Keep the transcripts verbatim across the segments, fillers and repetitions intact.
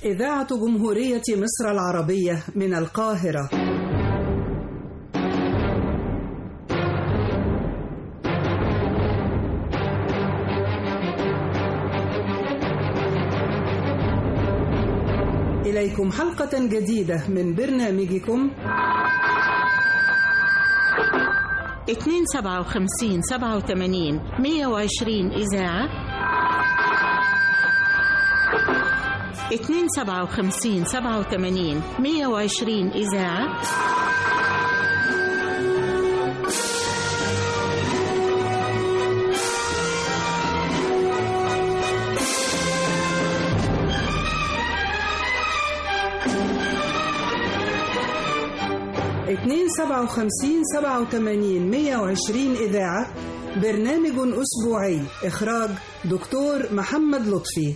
إذاعة جمهورية مصر العربية من القاهرة. إليكم حلقة جديدة من برنامجكم اتنين سبعة وخمسين سبعة وثمانين مية وعشرين إذاعة، اتنين سبعة وخمسين سبعة وثمانين مية وعشرين إذاعة. اتنين سبعة وخمسين سبعة وثمانين مية وعشرين إذاعة، برنامج أسبوعي، إخراج دكتور محمد لطفي.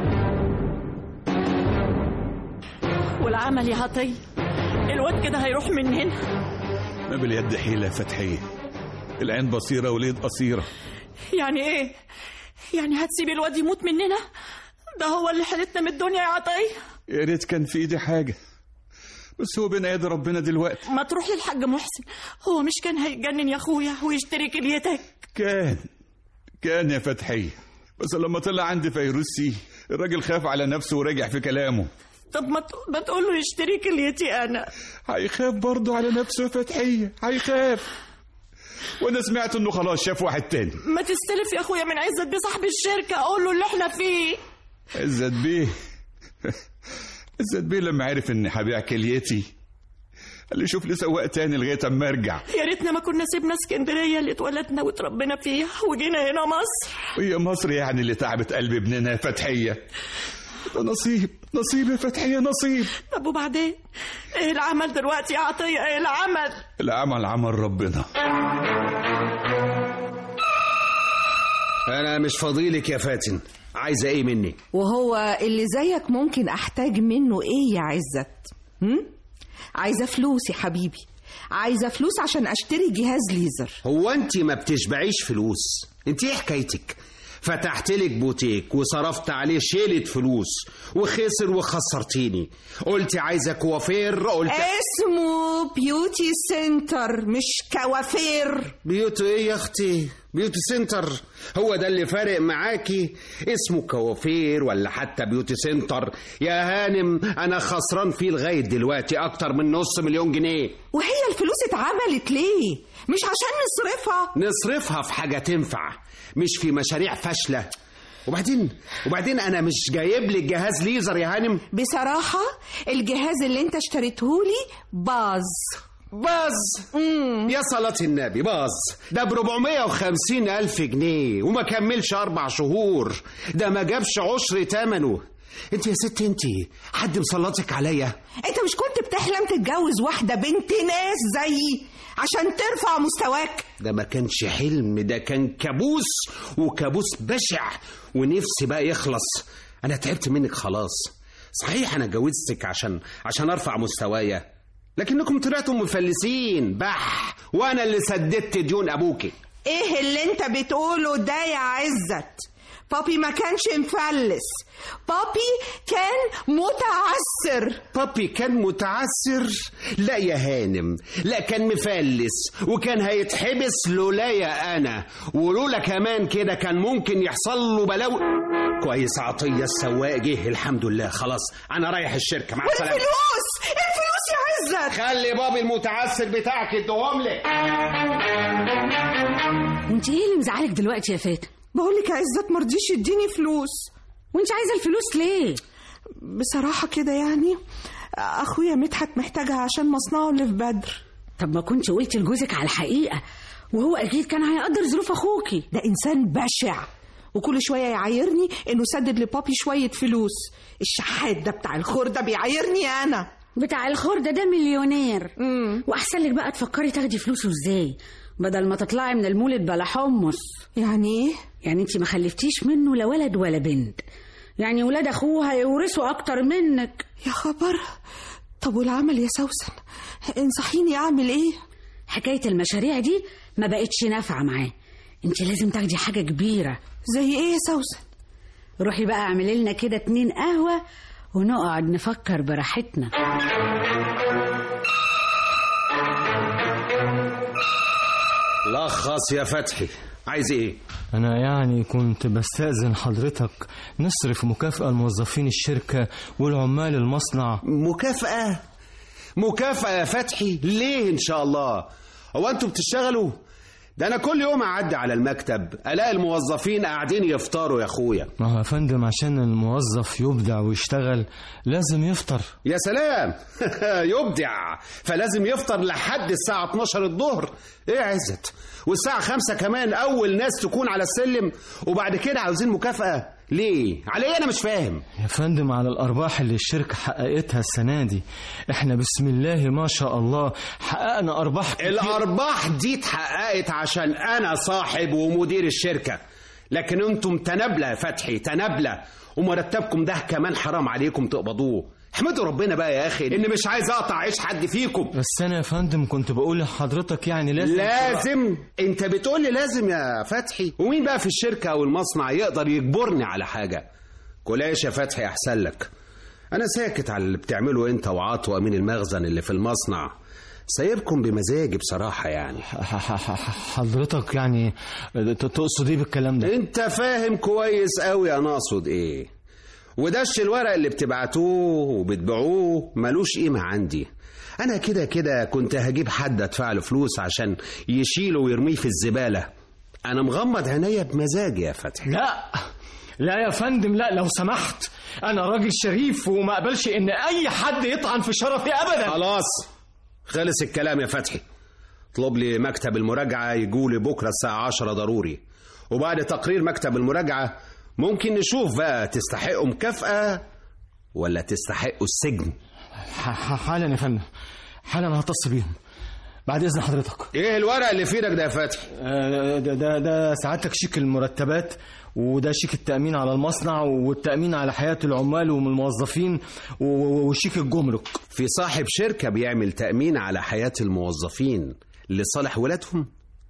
والعمل يا عطية، الواد كده هيروح مننا. ما باليد حيلة يا فتحية، العين بصيرة واليد قصيرة. يعني ايه؟ يعني هتسيبي الواد يموت مننا؟ ده هو اللي حالتنا من الدنيا يا عطية. يا ريت كان في ايدي حاجة، بس هو بين ايدي ربنا دلوقتي. ما تروح للحاج محسن، هو مش كان هيتجنن يا اخويا ويشتري كليتك؟ كان كان يا فتحية، بس لما طلع عندي فيروسي الراجل خاف على نفسه ورجع في كلامه. طب ما ما تقول له يشتري كليتي انا. هيخاف برضه على نفسه يا فتحية، هيخاف. وانا سمعت انه خلاص شاف واحد تاني. ما تستلف يا اخويا من عزت بيه صاحب الشركة، اقول له اللي احنا فيه. عزت بيه عزت بيه لما عرف اني هبيع كليتي قال لي شوف لي سواق تاني لغايه اما ارجع. يا ريتنا ما كنا سيبنا اسكندريه اللي اتولدنا وتربينا فيها وجينا هنا مصر. وهي مصر يعني اللي تعبت قلب ابننا يا فتحيه؟ ده نصيب نصيب يا فتحيه، نصيب. طب وبعدين ايه العمل دلوقتي يا عطيه؟ ايه العمل؟ العمل عمل ربنا. انا مش فاضيلك يا فاتن، عايزه ايه مني؟ وهو اللي زيك ممكن احتاج منه ايه يا عزت؟ هم؟ عايزه فلوس يا حبيبي، عايزه فلوس عشان اشتري جهاز ليزر. هو انت ما بتشبعيش فلوس؟ انت ايه حكايتك؟ فتحت لك بوتيك وصرفت عليه شيلة فلوس وخسر وخسرتيني. قلت عايزه كوافير، قلت اسمه بيوتي سنتر مش كوافير. بيوتي ايه يا اختي؟ بيوتي سنتر هو ده اللي فارق معاكي؟ اسمه كوافير ولا حتى بيوتي سنتر يا هانم، انا خسران فيه لغايه دلوقتي اكتر من نص مليون جنيه. وهي الفلوس اتعملت ليه؟ مش عشان نصرفها؟ نصرفها في حاجه تنفع، مش في مشاريع فاشله. وبعدين وبعدين انا مش جايب لك جهاز ليزر يا هانم. بصراحه الجهاز اللي انت اشتريتهولي باظ. باظ؟ يا صلاة النبي باظ؟ ده بربعمية وخمسين ألف جنيه وما كملش أربع شهور، ده ما جابش عشر تمنه. انت يا ست انت حد مسلطك عليا؟ انت مش كنت بتحلم تتجوز واحدة بنت ناس زيي عشان ترفع مستواك؟ ده ما كانش حلم، ده كان كابوس، وكابوس بشع، ونفسي بقى يخلص. انا تعبت منك خلاص. صحيح انا جوزتك عشان عشان ارفع مستوايا، لكنكم طلعتم مفلسين بح، وانا اللي سددت ديون ابوكي. ايه اللي انت بتقوله ده يا عزت؟ بابي ما كانش مفلس، بابي كان متعسر. بابي كان متعسر؟ لا يا هانم، لا كان مفلس، وكان هيتحبس لولايا انا، ولولا كمان كده كان ممكن يحصل له بلاوي. كويس عطية السواق جه الحمد لله، خلاص انا رايح الشركة، مع السلامة. الفلوس الفلوس يا عزت، خلي بابي المتعسر بتاعك يديهم لك. وانت ايه اللي مزعلك دلوقتي يا فاتن؟ بقولك يا عزت مرضيش يديني فلوس. وانت عايزه الفلوس ليه؟ بصراحه كده يعني اخويا مدحت محتاجها عشان مصنعه اللي في بدر. طب ما كنت قلتي لجوزك على الحقيقه، وهو اكيد كان هيقدر ظروف اخوكي. ده انسان بشع، وكل شويه يعايرني انه سدد لبابي شويه فلوس. الشحات ده بتاع الخردة بيعايرني انا. بتاع الخردة ده مليونير. امم واحسن لك بقى تفكري تاخدي فلوسه ازاي بدل ما تطلعي من المولد بلا حمص. يعني ايه؟ يعني انت ما خلفتيش منه لا ولد ولا بنت، يعني ولاد اخوه هيورثوا اكتر منك. يا خبر. طب والعمل يا سوسن؟ انصحيني اعمل ايه؟ حكايه المشاريع دي ما بقتش نافعه معاه، انت لازم تاخدي حاجه كبيره. زي ايه يا سوسن؟ روحي بقى اعملي لنا كده اتنين قهوه ونقعد نفكر براحتنا. لخص يا فتحي، عايز ايه؟ أنا يعني كنت بستأذن حضرتك نصرف مكافأة لموظفين الشركة والعمال المصنع. مكافأة؟ مكافأة يا فتحي؟ ليه إن شاء الله؟ هو أنتوا بتشتغلوا؟ ده أنا كل يوم أعدي على المكتب ألاقي الموظفين قاعدين يفطروا يا أخويا. ما هو يا فندم عشان الموظف يبدع ويشتغل لازم يفطر. يا سلام يبدع، فلازم يفطر لحد الساعة اتناشر الظهر. إيه يا عزت؟ والساعة خمسة كمان أول ناس تكون على السلم، وبعد كده عاوزين مكافأة ليه؟ على إيه؟ أنا مش فاهم يا فندم. على الأرباح اللي الشركة حققتها السنة دي. إحنا بسم الله ما شاء الله حققنا أرباح كتير. الأرباح دي اتحققت عشان أنا صاحب ومدير الشركة، لكن أنتم تنابلة يا فتحي، تنابلة، ومرتبكم ده كمان حرام عليكم تقبضوه. احمدوا ربنا بقى يا أخي إني مش عايز أقطع عيش حد فيكم. بس أنا يا فندم كنت بقول لحضرتك يعني لازم لازم؟ أنت بتقول لي لازم يا فتحي؟ ومين بقى في الشركة أو المصنع يقدر يجبرني على حاجة؟ كلاش يا فتحي أحسن لك. أنا ساكت على اللي بتعمله أنت وعطوة من المخزن اللي في المصنع، سايبكم بمزاجي بصراحة. يعني حضرتك يعني تقصد إيه بالكلام ده؟ أنت فاهم كويس قوي أنا أقصد إيه. ودش الورق اللي بتبعتوه وبتبيعوه ملوش قيمة عندي. أنا كده كده كنت هجيب حد أدفع له فلوس عشان يشيله ويرميه في الزبالة. أنا مغمض عينيا بمزاجي يا فتحي. لا لا يا فندم، لا لو سمحت، أنا راجل شريف وما أقبلش إن أي حد يطعن في شرفي أبدا. خلاص خلص الكلام يا فتحي. اطلب لي مكتب المراجعة يجولي بكرة الساعة عشرة ضروري، وبعد تقرير مكتب المراجعة ممكن نشوف بقى تستحقوا مكافأة ولا تستحقوا السجن. حالا يا فندم، حالا هتصل بيهم بعد إذن حضرتك. ايه الورق اللي في ايدك ده يا فتحي؟ ده, ده ده سعادتك شيك المرتبات، وده شيك التأمين على المصنع والتأمين على حياة العمال والموظفين، وشيك الجمرك. في صاحب شركة بيعمل تأمين على حياة الموظفين لصالح ولادهم؟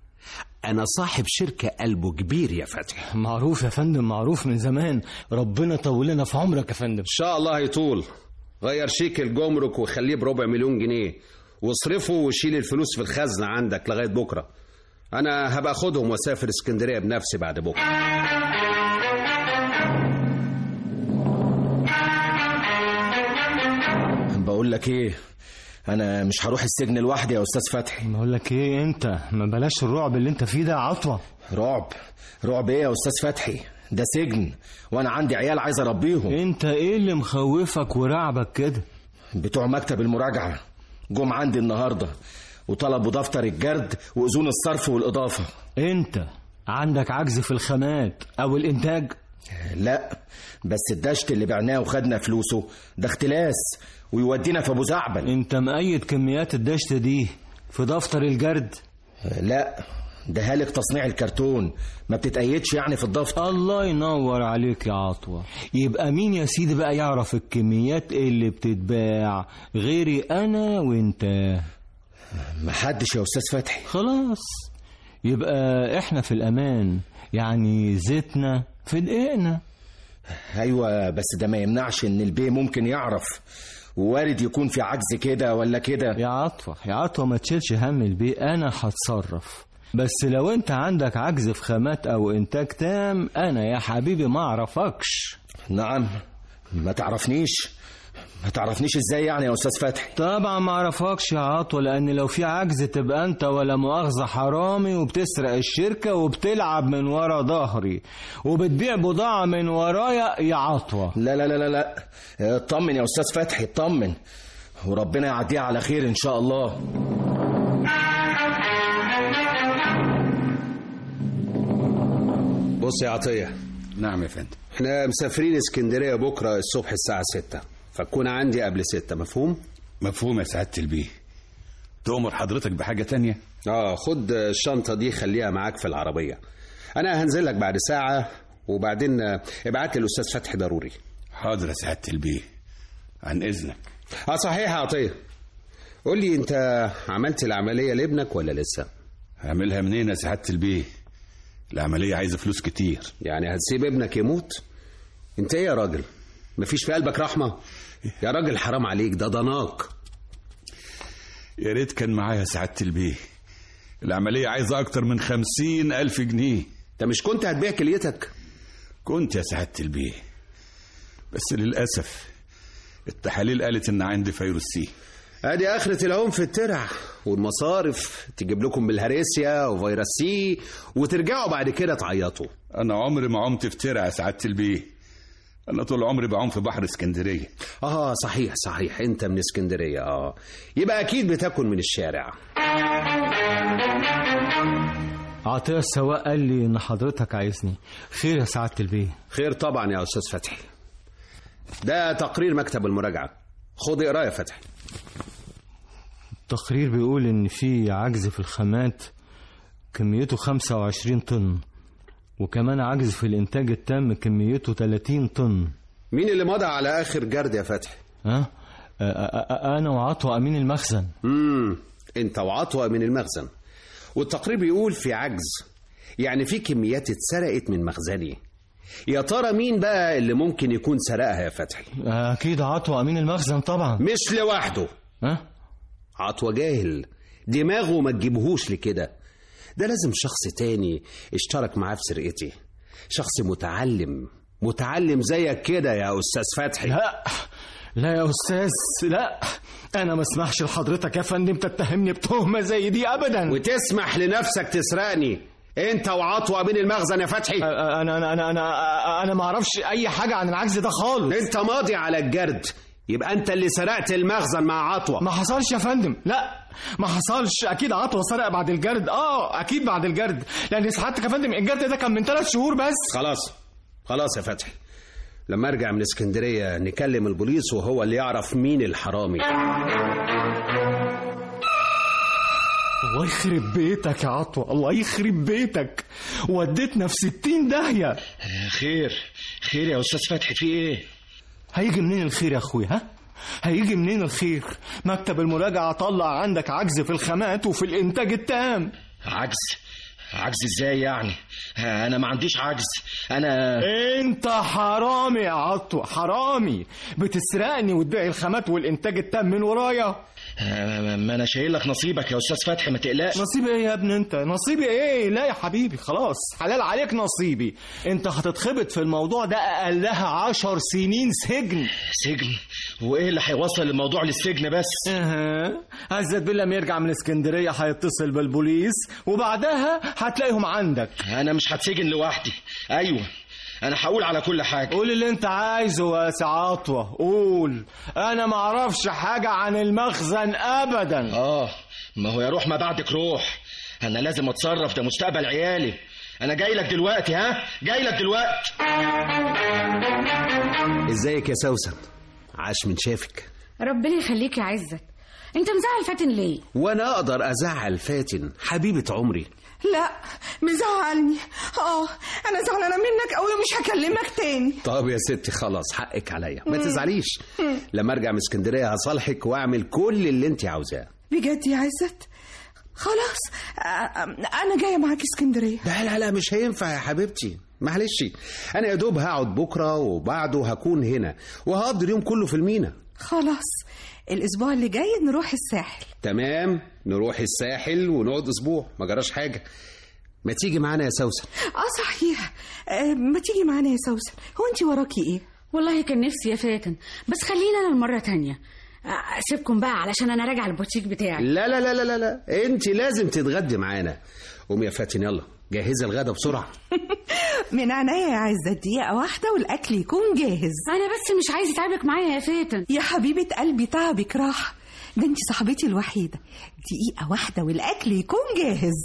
أنا صاحب شركة قلبه كبير يا فتحي. معروف يا فندم، معروف من زمان. ربنا طولنا في عمرك يا فندم. إن شاء الله يطول. غير شيك الجمرك وخليه بربع مليون جنيه واصرفه وشيل الفلوس في الخزنة عندك لغاية بكرة. أنا هبقى أخدهم وأسافر اسكندرية بنفسي بعد بكرة. بقول لك إيه، أنا مش هروح السجن لوحدي يا أستاذ فتحي. بقول لك إيه، أنت ما بلاش الرعب اللي أنت فيه ده يا عطوة. رعب؟ رعب إيه يا أستاذ فتحي؟ ده سجن وأنا عندي عيال عايز أربيهم. أنت إيه اللي مخوفك ورعبك كده؟ بتوع مكتب المراجعة جم عندي النهاردة وطلبوا دفتر الجرد وأذون الصرف والإضافة. أنت عندك عجز في الخامات أو الإنتاج؟ لا، بس الدشت اللي بعناه وخدنا فلوسه ده اختلاس ويودينا في أبو زعبل. أنت مقيد كميات الدشت دي في دفتر الجرد؟ لا، ده هالك تصنيع الكرتون، ما بتتقيدش يعني في الدفتر. الله ينور عليك يا عطوة. يبقى مين يا سيدي بقى يعرف الكميات اللي بتتباع غيري أنا وإنت؟ محدش يا أستاذ فتحي. خلاص، يبقى إحنا في الأمان، يعني زيتنا في دقيقنا. أيوة، بس ده ما يمنعش إن البيه ممكن يعرف، ووارد يكون في عجز كده ولا كده. يا عطوة يا عطوة ما تشيلش هم البيه، أنا هتصرف. بس لو انت عندك عجز في خامات او انتاج تام، انا يا حبيبي ما اعرفكش. نعم، ما تعرفنيش؟ ما تعرفنيش ازاي يعني يا استاذ فتحي؟ طبعا ما اعرفكش يا عطوة، لان لو في عجز تبقى انت ولا مؤاخذة حرامي وبتسرق الشركة وبتلعب من ورا ظهري وبتبيع بضاعة من ورايا يا عطوة. لا لا لا لا لا، اطمن يا استاذ فتحي، اطمن وربنا يعديها على خير ان شاء الله. بص يا عطية. نعم يا فندم. احنا مسافرين اسكندرية بكرة الصبح الساعة ستة، فكون عندي قبل ستة. مفهوم؟ مفهوم يا سعادة البيه. تؤمر حضرتك بحاجة تانية؟ اه، خد الشنطة دي خليها معاك في العربية. انا هنزل لك بعد ساعة، وبعدين ابعت لي الاستاذ فتحي ضروري. حاضر يا سعادة البيه، عن اذنك. اه صحيح يا عطية، قول لي انت عملت العملية لابنك ولا لسه؟ هعملها منين يا سعادة البيه؟ العملية عايزة فلوس كتير. يعني هتسيب ابنك يموت؟ انت ايه يا راجل، مفيش في قلبك رحمة يا راجل؟ حرام عليك، ده ضناك. يا ريت كان معايا سعادة البيه. العملية عايزة أكتر من خمسين ألف جنيه. انت مش كنت هتبيع كليتك؟ كنت يا سعادة البيه، بس للأسف التحاليل قالت إن عندي فيروس سي. ادي اخرة العوم في الترع، والمصارف تجيب لكم بالهريسيا وفيروس سي وترجعوا بعد كده تعيطوا. أنا عمري ما عمت في ترع يا سعادة البيه، أنا طول عمري بعوم في بحر اسكندرية. اه صحيح صحيح، انت من اسكندرية. اه يبقى اكيد بتاكل من الشارع. عطية السواق قال لي ان حضرتك عايزني. خير يا سعادة البيه؟ خير طبعا يا استاذ فتحي. ده تقرير مكتب المراجعة، خد اقراه يا فتحي. التقرير بيقول ان في عجز في الخامات كميته خمسة وعشرين طن، وكمان عجز في الانتاج التام كميته ثلاثين طن. مين اللي مضى على اخر جرد يا فتحي؟ ها أه؟ انا وعطوة امين المخزن. امم انت وعطوة امين المخزن. والتقرير بيقول في عجز، يعني في كميات اتسرقت من مخزني. يا ترى مين بقى اللي ممكن يكون سرقها يا فتحي؟ اكيد عطوة امين المخزن طبعا. مش لوحده. ها؟ عطوة جاهل، دماغه ما تجيبهوش لكده. ده لازم شخص تاني اشترك معاه في سرقتي، شخص متعلم متعلم زيك كده يا أستاذ فتحي. لا لا يا أستاذ، لا، أنا ما اسمحش لحضرتك يا فندم تتهمني بتهمة زي دي أبدا. وتسمح لنفسك تسرقني أنت وعطوة بين المخزن يا فتحي؟ أنا أنا أنا أنا أنا ما أعرفش أي حاجة عن العجز ده خالص. أنت ماضي على الجرد، يبقى أنت اللي سرقت المخزن مع عطوة. ما حصلش يا فندم، لا ما حصلش. أكيد عطوة سرق بعد الجرد. آه أكيد بعد الجرد، لأن سعادتك يا فندم الجرد ده كان من ثلاث شهور بس. خلاص خلاص يا فتحي، لما أرجع من اسكندرية نكلم البوليس وهو اللي يعرف مين الحرامي. الله يخرب بيتك يا عطوة، الله يخرب بيتك، وديتنا في ستين داهية. خير خير يا أستاذ فتحي، في إيه؟ هيجي منين الخير يا أخوي؟ ها؟ هيجي منين الخير؟ مكتب المراجعة طلع عندك عجز في الخامات وفي الإنتاج التام. عجز؟ عجز إزاي يعني؟ أنا ما عنديش عجز. أنا أنت حرامي يا عطوة، حرامي، بتسرقني وتبيع الخامات والإنتاج التام من ورايا. ما أنا شايل لك نصيبك يا أستاذ فتحي، ما تقلقش. نصيبي إيه يا ابني أنت؟ نصيبي إيه؟ لا يا حبيبي خلاص، حلال عليك نصيبي. أنت هتتخبط في الموضوع ده أقلها عشر سنين سجن. سجن؟ وإيه اللي هيوصل الموضوع للسجن بس؟ أها، عزت بالله لما يرجع من اسكندرية هيتصل بالبوليس وبعدها هتلاقيهم عندك. أنا مش هتسجن لوحدي. أيوة أنا هقول على كل حاجة. قول اللي أنت عايزه يا سعاطوة، قول. أنا ما أعرفش حاجة عن المخزن أبدا. آه ما هو يا روح ما بعدك روح، أنا لازم أتصرف، ده مستقبل عيالي. أنا جاي لك دلوقتي، ها جاي لك دلوقتي. إزيك يا سوسن؟ عاش من شافك. ربنا يخليك يا عزت. أنت مزعل فاتن ليه؟ وأنا أقدر أزعل فاتن حبيبة عمري؟ لا مزعلني. اه انا زعلانه منك قوي ومش هكلمك تاني. طب يا ستي خلاص، حقك عليا، ما تزعليش. لما ارجع من اسكندريه هصالحك واعمل كل اللي انت عاوزاه. بجد يا عزت؟ خلاص انا جايه معاك اسكندريه. لا لا لا مش هينفع يا حبيبتي، معلش. انا يا دوب هقعد بكره وبعده هكون هنا وهقضي اليوم كله في المينا. خلاص الاسبوع اللي جاي نروح الساحل. تمام، نروح الساحل ونقعد اسبوع، ما جراش حاجه. ما تيجي معانا يا سوسن؟ اه صحيح، آه ما تيجي معانا يا سوسن. هو انت وراكي ايه؟ والله كان نفسي يا فاتن، بس خلينا انا المره تانية. اسيبكم بقى علشان انا راجع البوتيك بتاعي. لا لا لا لا لا انت لازم تتغدي معانا. قومي يا فاتن، يلا جهزي الغدا بسرعه. من عينيا يا عزة، دقيقة واحدة والأكل يكون جاهز. أنا بس مش عايزة تعبك معايا يا فاتن. يا حبيبة قلبي تعبك راحة، ده انت صاحبتي الوحيدة. دقيقة واحدة والأكل يكون جاهز.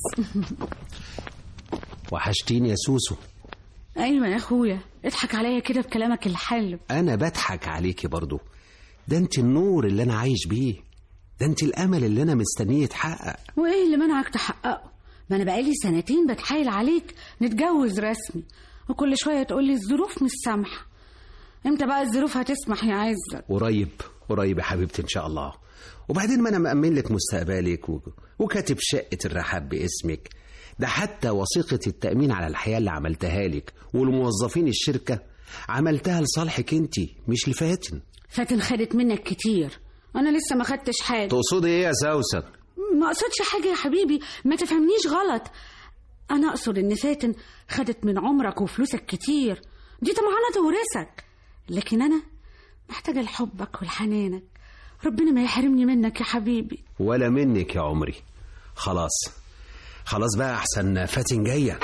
وحشتيني يا سوسو. أيوة يا أخويا، اضحك عليا كده بكلامك الحلو. أنا بضحك عليكي برضو، ده انت النور اللي أنا عايش بيه، ده انت الأمل اللي أنا مستنيه يتحقق. وإيه اللي منعك تحققه؟ ما أنا بقالي سنتين بتحايل عليك نتجوز رسمي، وكل شوية تقولي الظروف مش سامحة. امتى بقى الظروف هتسمح يا عزت؟ قريب قريب يا حبيبتي إن شاء الله. وبعدين ما أنا مأمن لك مستقبلك و... وكاتب شقة الرحاب باسمك، ده حتى وثيقة التأمين على الحياة اللي عملتها لك والموظفين الشركة عملتها لصالحك انت مش لفاتن. فاتن خدت منك كتير، انا لسه ما خدتش حاجه. تقصدي ايه يا سوسن؟ ما اقصدش حاجه يا حبيبي، ما تفهمنيش غلط. انا اقصد ان فاتن خدت من عمرك وفلوسك كتير، دي طمعانه تورثك، لكن انا محتاجه لحبك ولحنانك. ربنا ما يحرمني منك يا حبيبي. ولا منك يا عمري. خلاص خلاص بقى، احسن فاتن جايه.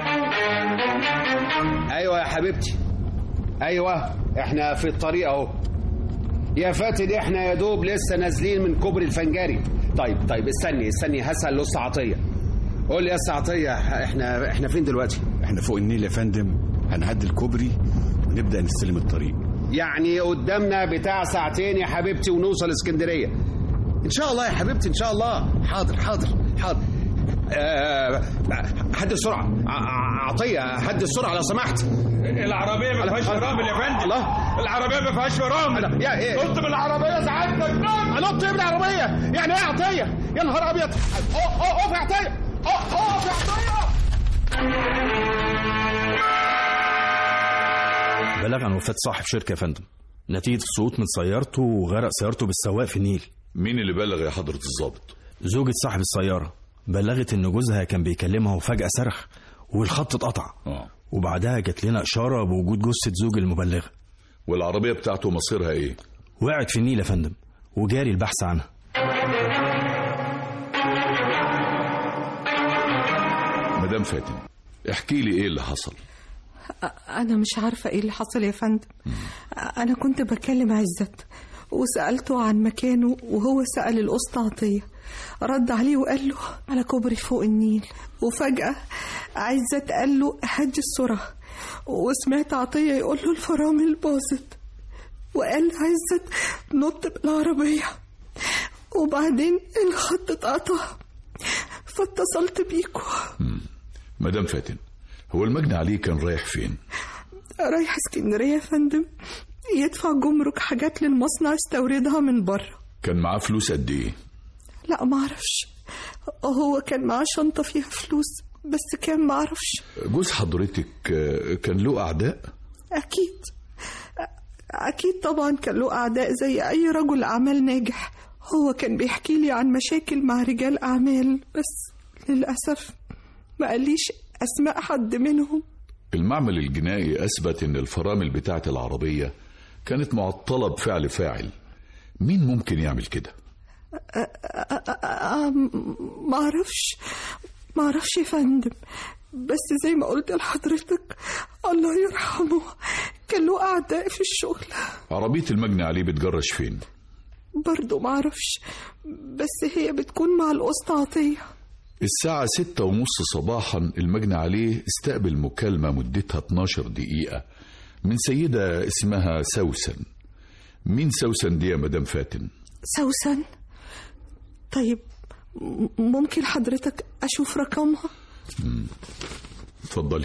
ايوه يا حبيبتي، ايوه احنا في الطريق اهو يا فاتن. احنا يا دوب لسه نازلين من كوبري الفنجري. طيب طيب استني استني هسأل الأسطى عطية. قول لي يا أسطى عطية، احنا احنا فين دلوقتي؟ احنا فوق النيل يا فندم، هنعدي الكوبري ونبدأ نستلم الطريق. يعني قدامنا بتاع ساعتين يا حبيبتي ونوصل اسكندرية ان شاء الله يا حبيبتي ان شاء الله. حاضر حاضر حاضر. أه هدي السرعة عطية، هدي السرعة لو سمحت. العربية ما فيهاش فرامل يا فندم. الله، العربية ما فيهاش فرامل. يا ايه؟ نط من العربية ساعتك. انط من العربية؟ يعني ايه يا عطية؟ يا نهار ابيض. اقف يا عطية، اقف يا عطية. بلغ عن وفاة صاحب شركة يا فندم، نتيجة السقوط من سيارته وغرق سيارته بالسواق في النيل. مين اللي بلغ يا حضرة الضابط؟ زوجة صاحب السيارة بلغت ان جوزها كان بيكلمها وفجأة صرخ والخط اتقطع. اه وبعدها جات لنا اشارة بوجود جثة زوج المبلغة. والعربية بتاعته مصيرها ايه؟ وقعت في النيل يا فندم وجاري البحث عنها. مدام فاتن، احكي لي ايه اللي حصل. أنا مش عارفة إيه اللي حصل يا فندم. أنا كنت بكلم عزت وسألته عن مكانه، وهو سأل الأسطى عطية، رد عليه وقال له على كوبري فوق النيل. وفجأة عزت قال له هدي السرعة، وسمعت عطية يقول له الفرامل باظت، وقال عزت نط بالعربية، وبعدين الخط اتقطع فاتصلت بيكو. مدام فاتن، هو المجني عليه كان رايح فين؟ رايح اسكندرية يا فندم، يدفع جمرك حاجات للمصنع استوردها من بره. كان معاه فلوس قد ايه؟ لا معرفش، هو كان معاه شنطة فيها فلوس بس كان معرفش. جوز حضرتك كان له أعداء؟ أكيد أكيد طبعا كان له أعداء زي أي رجل أعمال ناجح. هو كان بيحكي لي عن مشاكل مع رجال أعمال، بس للأسف ما قاليش أسماء حد منهم. المعمل الجنائي أثبت إن الفرامل بتاعة العربية كانت معطلة بفعل فاعل. مين ممكن يعمل كده؟ ما اعرفش ما اعرفش يا فندم، بس زي ما قلت لحضرتك الله يرحمه كان له أعداء في الشغل. عربية المجني عليه بتجرش فين؟ برضو ما اعرفش، بس هي بتكون مع الأسطى عطية. الساعة ستة ونص صباحا المجني عليه استقبل مكالمة مدتها اتناشر دقيقة من سيدة اسمها سوسن. مين سوسن دي يا مدام فاتن؟ سوسن؟ طيب ممكن حضرتك أشوف رقمها؟ اتفضلي.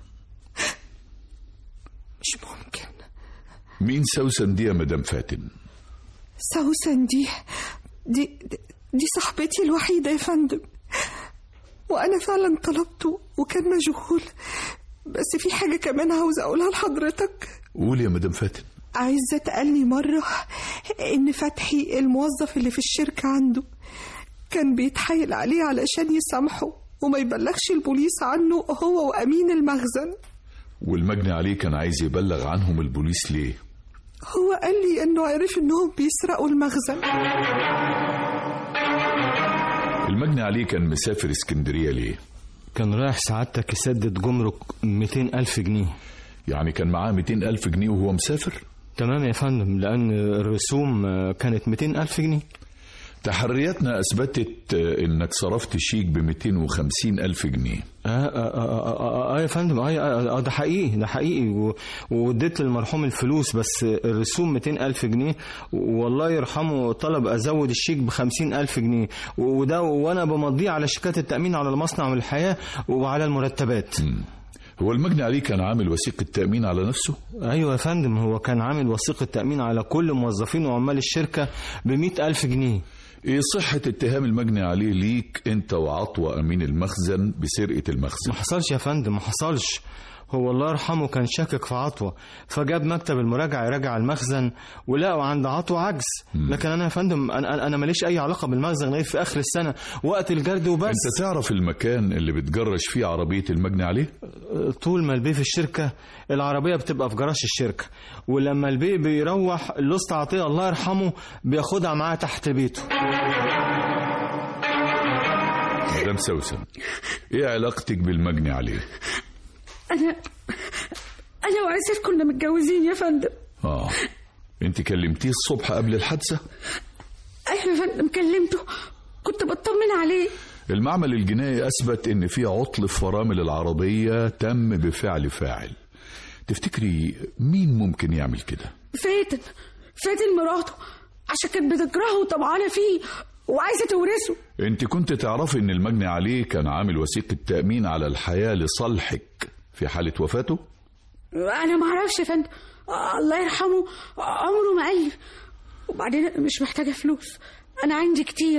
مش ممكن. مين سوسن دي يا مدام فاتن؟ سوسن دي دي دي صاحبتي الوحيدة يا فندم، وأنا فعلا طلبته وكان مشغول، بس في حاجة كمان عاوز أقولها لحضرتك. قول يا مدام فاتن. عايزة تقلني مرة إن فتحي الموظف اللي في الشركة عنده كان بيتحايل عليه علشان يسامحه وما يبلغش البوليس عنه هو وأمين المخزن. والمجني عليه كان عايز يبلغ عنهم البوليس ليه؟ هو قال لي إنه عرف إنهم بيسرقوا المخزن. المجني عليه كان مسافر اسكندرية ليه؟ كان رايح سعادتك يسدد جمرك مئتين ألف جنيه. يعني كان معاه مئتين ألف جنيه وهو مسافر؟ تمام يا فندم، لأن الرسوم كانت مئتين ألف جنيه. تحرياتنا أثبتت إنك صرفت شيك ب مئتين وخمسين ألف جنيه. آه, آه, آه, آه, آه يا فندم، آه, آه, آه ده حقيقي ده حقيقي، واديت للمرحوم الفلوس، بس الرسوم مئتين ألف جنيه، والله يرحمه طلب أزود الشيك بخمسين ألف جنيه، وده وأنا بمضيه على شيكات التأمين على المصنع والحياة وعلى المرتبات. م. هو المجني عليه كان عامل وثيقة تأمين على نفسه؟ أيوة يا فندم، هو كان عامل وثيقة تأمين على كل موظفين وعمال الشركة بمئة ألف جنيه. ايه صحة اتهام المجني عليه ليك انت وعطوة امين المخزن بسرقة المخزن؟ ما حصلش يا فندم، ما حصلش، هو الله يرحمه كان شاكك في عطوة، فجاب مكتب المراجعة يراجع المخزن ولقوا عند عطوة عجز. لكن أنا يا فندم أنا أنا ماليش أي علاقة بالمخزن غير في آخر السنة وقت الجرد وبس. أنت تعرف المكان اللي بتجرش فيه عربية المجني عليه؟ طول ما البيه في الشركة العربية بتبقى في جراج الشركة، ولما البيه بيروح الأسطى عطية الله يرحمه بياخدها معاه تحت بيته. مدام سوسن، ايه علاقتك بالمجني عليه؟ انا انا وعزت كنا متجوزين يا فندم. اه انت كلمتيه الصبح قبل الحادثه؟ ايوه يا فندم كلمته، كنت بطمن عليه. المعمل الجنائي اثبت ان في عطل في فرامل العربيه تم بفعل فاعل. تفتكري مين ممكن يعمل كده؟ فاتن فاتن مراته، عشان كانت بتكرهه وطمعانه فيه وعايزه تورثه. انت كنت تعرفي ان المجني عليه كان عامل وثيقه تامين على الحياه لصالحك في حاله وفاته؟ انا ما اعرفش يا فندم، الله يرحمه عمره ما قال لي. وبعدين انا مش محتاجه فلوس، انا عندي كتير.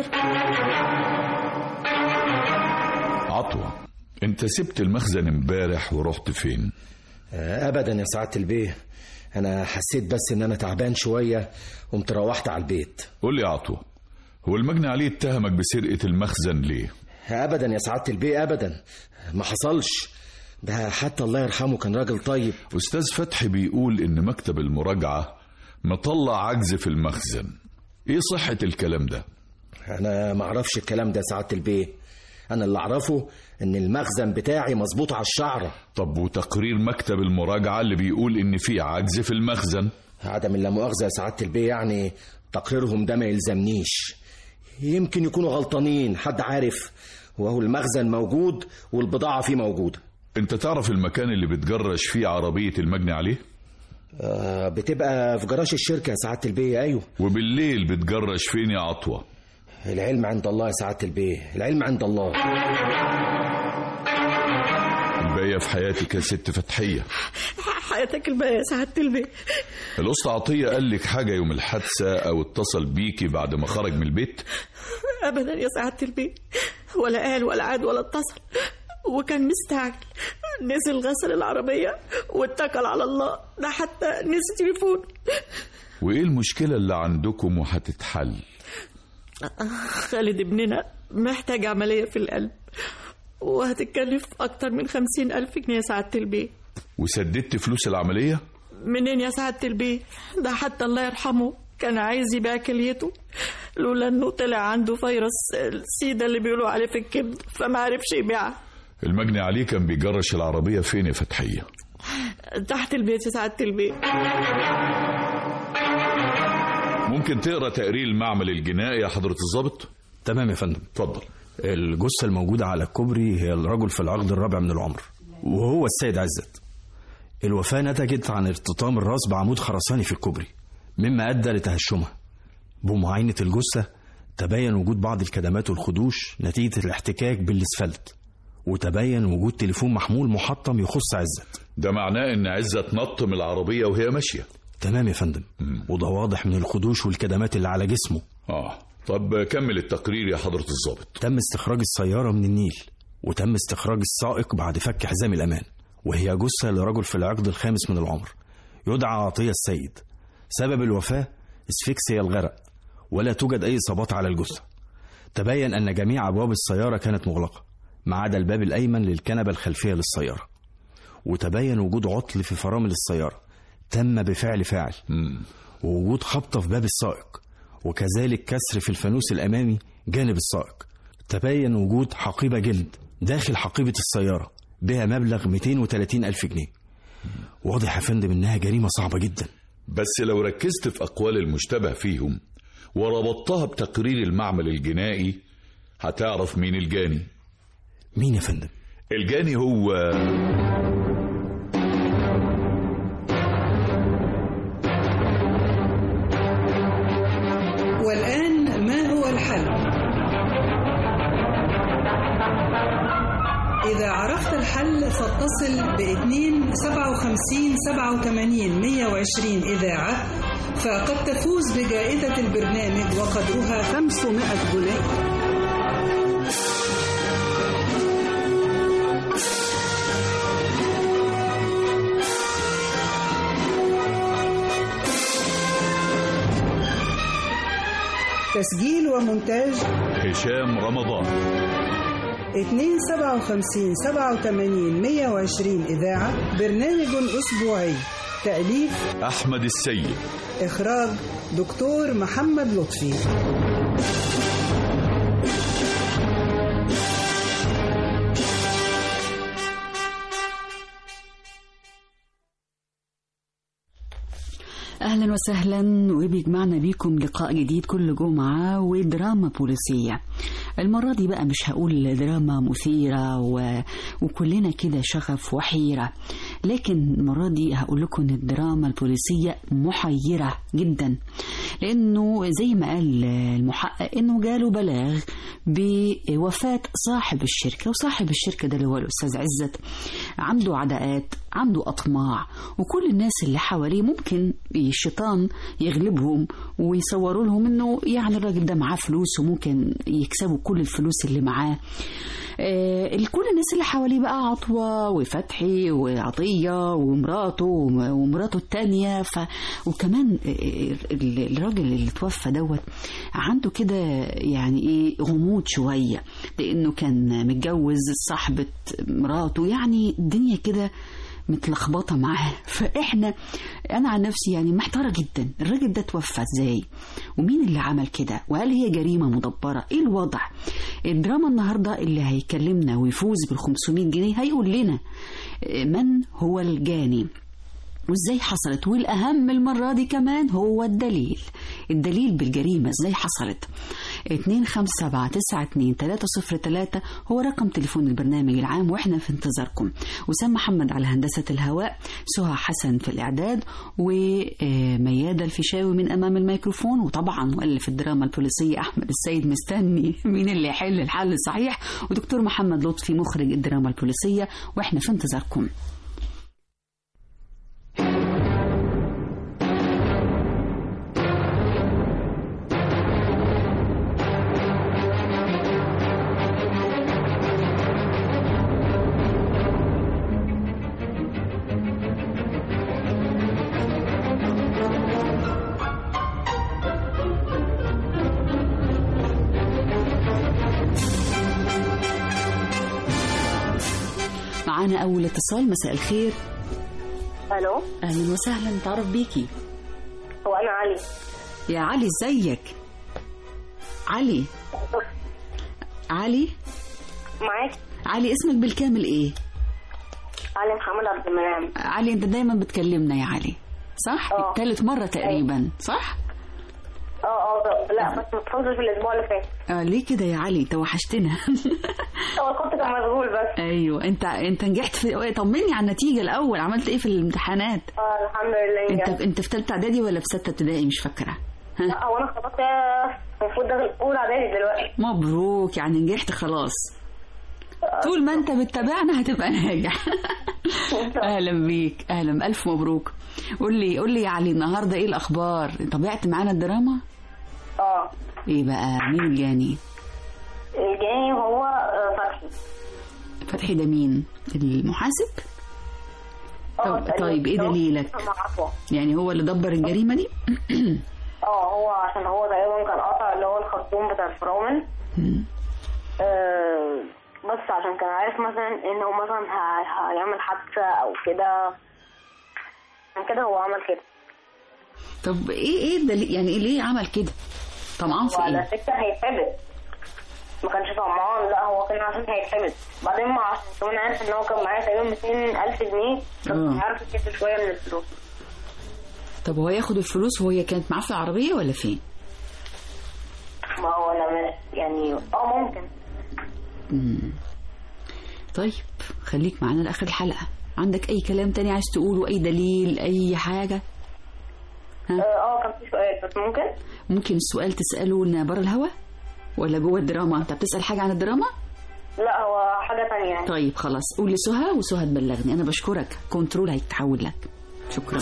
عطوة، انت سبت المخزن امبارح ورحت فين؟ ابدا يا سعاده البيه، انا حسيت بس ان انا تعبان شويه قمت روحت على البيت. قول لي يا عطوة، هو المجني عليه اتهمك بسرقه المخزن ليه؟ ابدا يا سعاده البيه، ابدا ما حصلش، ده حتى الله يرحمه كان راجل طيب. استاذ فتحي بيقول ان مكتب المراجعه مطلع عجز في المخزن، ايه صحه الكلام ده؟ انا ما اعرفش الكلام ده يا سعاده البيه، انا اللي اعرفه ان المخزن بتاعي مظبوط على الشعره. طب وتقرير مكتب المراجعه اللي بيقول ان في عجز في المخزن؟ عدم اللامؤاخذه يا سعاده البيه، يعني تقريرهم ده ما يلزمنيش، يمكن يكونوا غلطانين، حد عارف، وهو المخزن موجود والبضاعه فيه موجوده. انت تعرف المكان اللي بتجرش فيه عربيه المجني عليه؟ آه بتبقى في جراج الشركه يا سعاده البيه. ايوه. وبالليل بتجرش فين يا عطوه؟ العلم عند الله يا سعاده البيه، العلم عند الله. الباقيه في حياتك يا ست فتحيه. حياتك الباقيه يا سعاده البيه. الاسطى عطيه قال لك حاجه يوم الحادثه او اتصل بيكي بعد ما خرج من البيت؟ ابدا يا سعاده البيه، ولا قال ولا عاد ولا اتصل، وكان مستعجل، نزل غسل العربيه واتكل على الله، ده حتى نسي تليفون. وايه المشكله اللي عندكم وهتتحل؟ خالد ابننا محتاج عمليه في القلب وهتتكلف اكتر من خمسين الف جنيه يا سعاده البيه. وسددت فلوس العمليه؟ منين يا سعاده البيه، ده حتى الله يرحمه كان عايز يبيع كليته لولا انه طلع عنده فيروس السيدا اللي بيقولوا عليه في الكبد، فما عرفش يبيعها. المجني عليه كان بيجرش العربيه فين يا فتحيه؟ تحت البيت يا سعاده البيه. ممكن تقرا تقرير المعمل الجنائي يا حضره الضابط؟ تمام يا فندم. اتفضل. الجثه الموجوده على الكوبري هي الرجل في العقد الرابع من العمر، وهو السيد عزت. الوفاه نتجت عن ارتطام الراس بعمود خرساني في الكوبري، مما ادى لتهشمها. بمعاينه الجثه تبين وجود بعض الكدمات والخدوش نتيجه الاحتكاك بالاسفلت، وتبين وجود تليفون محمول محطم يخص عزت. ده معناه ان عزت نط من العربيه وهي ماشيه؟ تمام يا فندم. مم. وده واضح من الخدوش والكدمات اللي على جسمه. اه طب كمل التقرير يا حضرة الضابط. تم استخراج السيارة من النيل، وتم استخراج السائق بعد فك حزام الأمان، وهي جثة لرجل في العقد الخامس من العمر يدعى عطية السيد. سبب الوفاة اسفكسيا الغرق، ولا توجد أي إصابات على الجثة. تبين أن جميع أبواب السيارة كانت مغلقة ما عدا الباب الأيمن للكنبة الخلفية للسيارة. وتبين وجود عطل في فرامل السيارة تم بفعل فاعل، مم. ووجود خبطة في باب السائق، وكذلك كسر في الفانوس الأمامي جانب السائق. تبين وجود حقيبة جلد داخل حقيبة السيارة بها مبلغ مئتين وثلاثين ألف جنيه. واضح يا فندم إنها جريمة صعبة جدا. بس لو ركزت في أقوال المشتبه فيهم وربطتها بتقرير المعمل الجنائي هتعرف مين الجاني. مين يا فندم؟ الجاني هو والآن ما هو الحل؟ إذا عرفت الحل فاتصل باثنين سبعة وخمسين سبعة وثمانين مئة وعشرين إذاعة، فقد تفوز بجائزة البرنامج وقدرها خمسمائة جنيه. تسجيل ومونتاج هشام رمضان. اثنين سبعة وخمسين سبعة وثمانين مية وعشرين إذاعة، برنامج أسبوعي. تأليف أحمد السيد، إخراج دكتور محمد لطفي. أهلا وسهلا، وبيجمعنا بيكم لقاء جديد كل جمعة ودراما بوليسية. المرة دي بقى مش هقول دراما مثيرة و... وكلنا كده شغف وحيرة، لكن المرة دي هقول لكم إن الدراما البوليسية محيرة جدا، لأنه زي ما قال المحقق إنه جاله بلاغ بوفاة صاحب الشركة، وصاحب الشركة ده اللي هو الأستاذ عزت عنده عداءات، عنده أطماع، وكل الناس اللي حواليه ممكن الشيطان يغلبهم ويصوروا لهم إنه يعني الراجل ده معاه فلوس وممكن يكسبوا كل الفلوس اللي معاه. آه كل الناس اللي حواليه بقى عطوة وفتحي وعطية ومراته ومراته التانية ف... وكمان الراجل اللي توفى دوت عنده كده يعني ايه غموض شوية، لانه كان متجوز صاحبة مراته، يعني الدنيا كده متلخبطة معاه. فإحنا أنا عن نفسي يعني محتارة جدا، الراجل ده توفى إزاي ومين اللي عمل كده، وهل هي جريمة مدبرة، إيه الوضع؟ الدراما النهاردة اللي هيكلمنا ويفوز بالخمسمائة جنيه هيقول لنا من هو الجاني وإزاي حصلت، والأهم المرة دي كمان هو الدليل الدليل بالجريمة إزاي حصلت. اثنين خمسة سبعة تسعة اثنين ثلاثة صفر ثلاثة هو رقم تليفون البرنامج العام، وإحنا في انتظاركم. وسام محمد على هندسة الهواء، سهى حسن في الإعداد، وميادة الفيشاوي من أمام الميكروفون، وطبعا مؤلف الدراما البوليسية أحمد السيد مستني مين اللي يحل الحل الصحيح، ودكتور محمد لطفي مخرج الدراما البوليسية، وإحنا في انتظاركم. معانا أول اتصال. مساء الخير. ألو. أهلا وسهلا، نتعرف بيكي. هو أنا علي. يا علي ازيك؟ علي علي معاك. علي اسمك بالكامل ايه؟ علي محمد عبد المنعم. علي انت دايما بتكلمنا يا علي صح؟ اه ثالث مرة تقريبا صح؟ اه اه لا بس متفوزش في الاسبوع اللي فات. اه ليه كده يا علي؟ توحشتنا. هو كنت كان مشغول بس. ايوه انت انت نجحت في، طمني على النتيجة الاول، عملت ايه في الامتحانات؟ اه الحمد لله. انت انت في ثالثه اعدادي ولا في سته ابتدائي مش فاكره؟ لا هو انا خلاص المفروض داخل اولى اعدادي دلوقتي. مبروك، يعني نجحت خلاص. طول ما انت بتتابعنا هتبقى ناجح. اهلا بيك، اهلا، الف مبروك. قول لي قول لي يا علي النهارده ايه الاخبار؟ تابعت معانا الدراما؟ اه. ايه بقى مين الجاني؟ الجاني هو فتحي. فتحي ده مين؟ المحاسب؟ اه. طيب ايه دليلك؟ يعني هو اللي دبر الجريمه دي؟ اه هو عشان هو تقريبا كان قاطع اللي هو الخرطوم بتاع الفراعنه. آه بس عشان كان عارف مثلا انه مثلا هيعمل حادثه او كده، عشان كده هو عمل كده. طب ايه ايه الدليل؟ يعني ليه عمل كده؟ طمعان في ايه؟ على فكره هيتحبس، ما كانش طمعان، لا هو كان عشان هيتحبس. بعدين ما عشان كمان عارف ان هو كان معايا تقريبا مئتين ألف جنيه، فكان عارف يكسب شويه من الفلوس. طب هو ياخد الفلوس وهي كانت معاه في العربيه ولا فين؟ ما هو انا يعني اه ممكن. امم طيب خليك معانا لاخر الحلقه. عندك اي كلام تاني عايز تقوله؟ اي دليل، اي حاجه؟ اه كان في سؤال بس ممكن ممكن السؤال تساله لنا بره الهوا ولا جوه الدراما؟ انت بتسال حاجه عن الدراما؟ لا هو حاجه تانية يعني. طيب خلاص قول لسهى وسهى تبلغني. انا بشكرك، كنترول هيتحول لك. شكرا.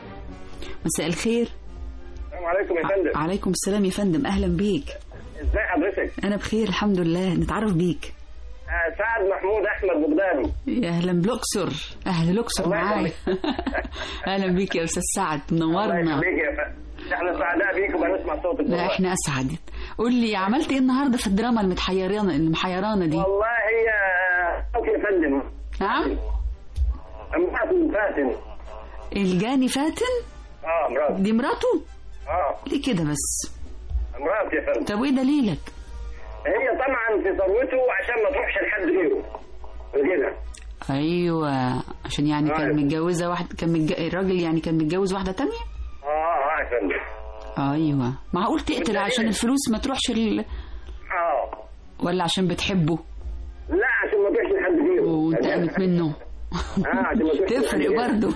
مساء الخير. السلام عليكم يا فندم. عليكم السلام يا فندم، اهلا بيك. ازاي حضرتك؟ انا بخير الحمد لله. نتعرف بيك. آه سعد محمود احمد بغدادي. يا اهلا بالاقصر. اهل الاقصر معايا. اهلا بيك يا استاذ سعد، منورنا. الله يخليك يا فندم، احنا سعداء بيك وبنسمع صوتك. لا احنا اسعد. قول لي عملت ايه النهارده في الدراما المتحيرانه المحيرانه دي؟ والله هي اوكي يا فندم. نعم. امراته فاتن. الجاني فاتن؟ اه مراته. دي مراته؟ اه. ليه كده بس؟ مراتي يا فندم. طب وايه دليلك؟ هي طبعا في ثروته عشان ما تروحش لحد غيره غيرها. ايوه عشان يعني كان متجوزه واحد، كان متج... الراجل يعني كان متجوز واحده تانية. اه اه يا فندم. ايوه. معقول تقتل عشان الفلوس ما تروحش ال... اه ولا عشان بتحبه؟ لا عشان ما تروحش لحد غيره وانتقمت منه. تفرق برضه.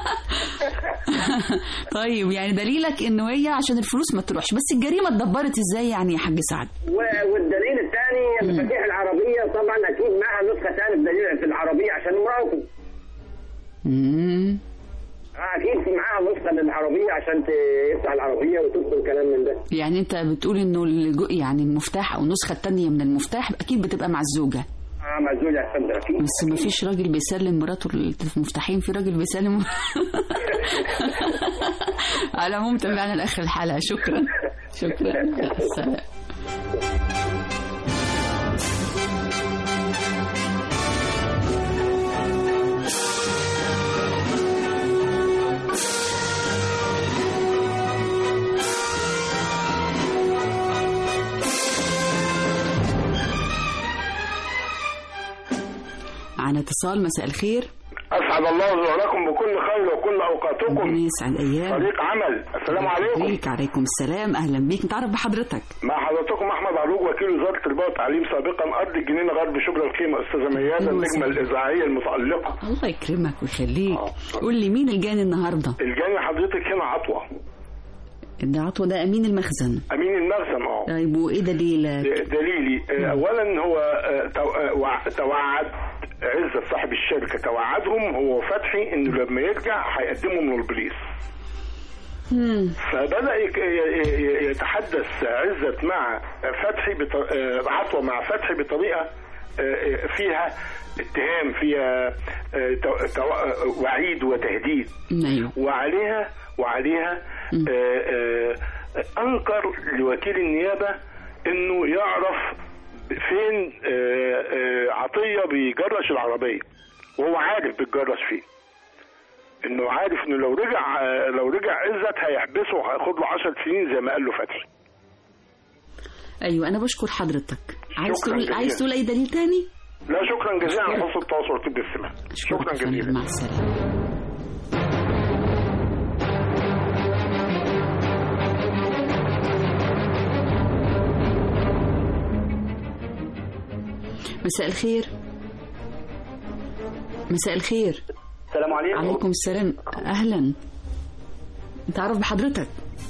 طيب يعني دليلك انه هي عشان الفلوس ما تروحش، بس الجريمه اتدبرت ازاي يعني يا حاج سعد؟ والدليل الثاني مفاتيح العربيه طبعا اكيد معها نسخه ثانيه بدليل في العربيه عشان مراته. امم اكيد معاها نسخه من العربيه عشان تفتح العربيه وتدخل كلام من ده. يعني انت بتقول انه يعني المفتاح او النسخه الثانيه من المفتاح اكيد بتبقى مع الزوجه. اه مع الزوجه يا فندم اكيد. بس ما فيش راجل بيسلم مراته المفتاحين، في راجل بيسلم. على العموم تابعنا لاخر الحلقه. شكرا شكرا. سلام. معنا اتصال. مساء الخير. أسعد الله ظهوركم بكل خير وكل أوقاتكم. يسعد أيام. طريق عمل. السلام عليكم. عليك. عليكم السلام. أهلا بيك. نتعرف بحضرتك. مع حضرتكم أحمد عروج وكيل وزارة التربية والتعليم سابقا أرض الجنينة غرب شبرا الخيمة. أستاذة ميادة النجمة الإذاعية المتألقة. الله يكرمك ويخليك. قول لي مين الجاني النهارده؟ الجاني حضرتك هنا عطوة. ده عطوة ده أمين المخزن. أمين المخزن اه. طيب وإيه دليلك؟ دليلي أولا هو توعد عزة صاحب الشركة، توعدهم هو فتحي إنه لما يرجع هيقدمه من البوليس. فبدأ يتحدث عزة مع فتحي بط... عطوة مع فتحي بطريقة فيها اتهام، فيها وعيد وتهديد. وعليها وعليها آآ آآ أنكر لوكيل النيابة إنه يعرف فين آآ آآ عطية بيجرش العربية، وهو عارف بيتجرش فيه، إنه عارف إنه لو رجع لو رجع عزت هيحبسه وهياخد له عشر سنين زي ما قال له فتحي. أيوة أنا بشكر حضرتك. عايز تقول عايز تقول أي دليل تاني؟ لا شكرا جزيلا على حسن التواصل والطب السمع. شكرا جزيلا. مع السلامة. مساء الخير. مساء الخير. السلام عليكم. عليكم السلام. أهلا. نتعرف بحضرتك.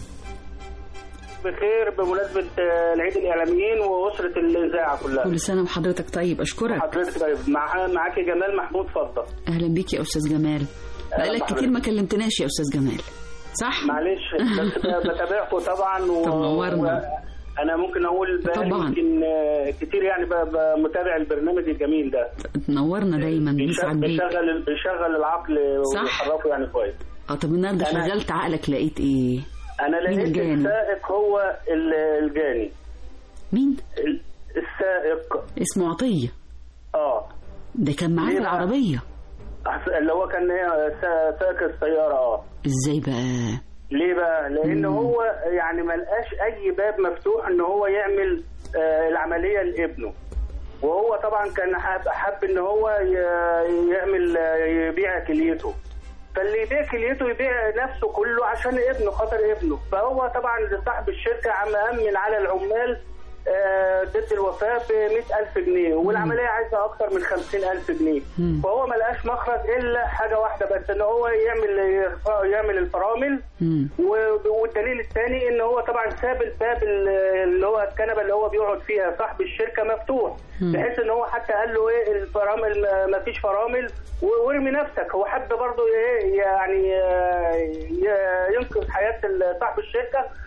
بخير بمناسبة العيد الإعلاميين وأسرة الإذاعة كلها. كل سنة وحضرتك طيب. أشكرك. حضرتك طيب. مع معاك جمال محمود. اتفضل. أهلا بيك يا أستاذ جمال. بقالك كتير ما كلمتناش يا أستاذ جمال صح؟ معلش بس بتابعكم طبعا و... نورنا. أنا ممكن أقول طبعا يمكن كتير يعني متابع البرنامج الجميل ده. تنورنا دايما. بنسعد بيك. بيشغل بيشغل العقل ويحركه يعني كويس. اه طب النهارده شغلت عقلك لقيت ايه؟ أنا لقيت السائق هو الجاني. مين؟ السائق اسمه عطية. اه ده كان معاه في العربية اللي هو كان سائق السيارة. اه ازاي بقى؟ ليه بقى؟ لأن هو يعني ما لقاش أي باب مفتوح إن هو يعمل آه العملية لابنه، وهو طبعا كان حاب, حاب إن هو يعمل يبيع كليته، فاللي يبيع كليته يبيع نفسه كله عشان ابنه، خاطر ابنه. فهو طبعا صاحب الشركة عم أمن على العمال ضد الوفاة ب مئة ألف جنيه، والعملية عايزة أكتر من خمسين ألف جنيه. مم. فهو ما لقاش مخرج إلا حاجة واحدة بس، إن هو يعمل يعمل الفرامل. مم. والدليل الثاني إن هو طبعا ساب الباب اللي هو الكنبة اللي هو بيقعد فيها صاحب الشركة مفتوح، مم. بحيث إن هو حتى قال له إيه الفرامل ما فيش فرامل وارمي نفسك. هو حب برضه إيه يعني ينقذ حياة صاحب الشركة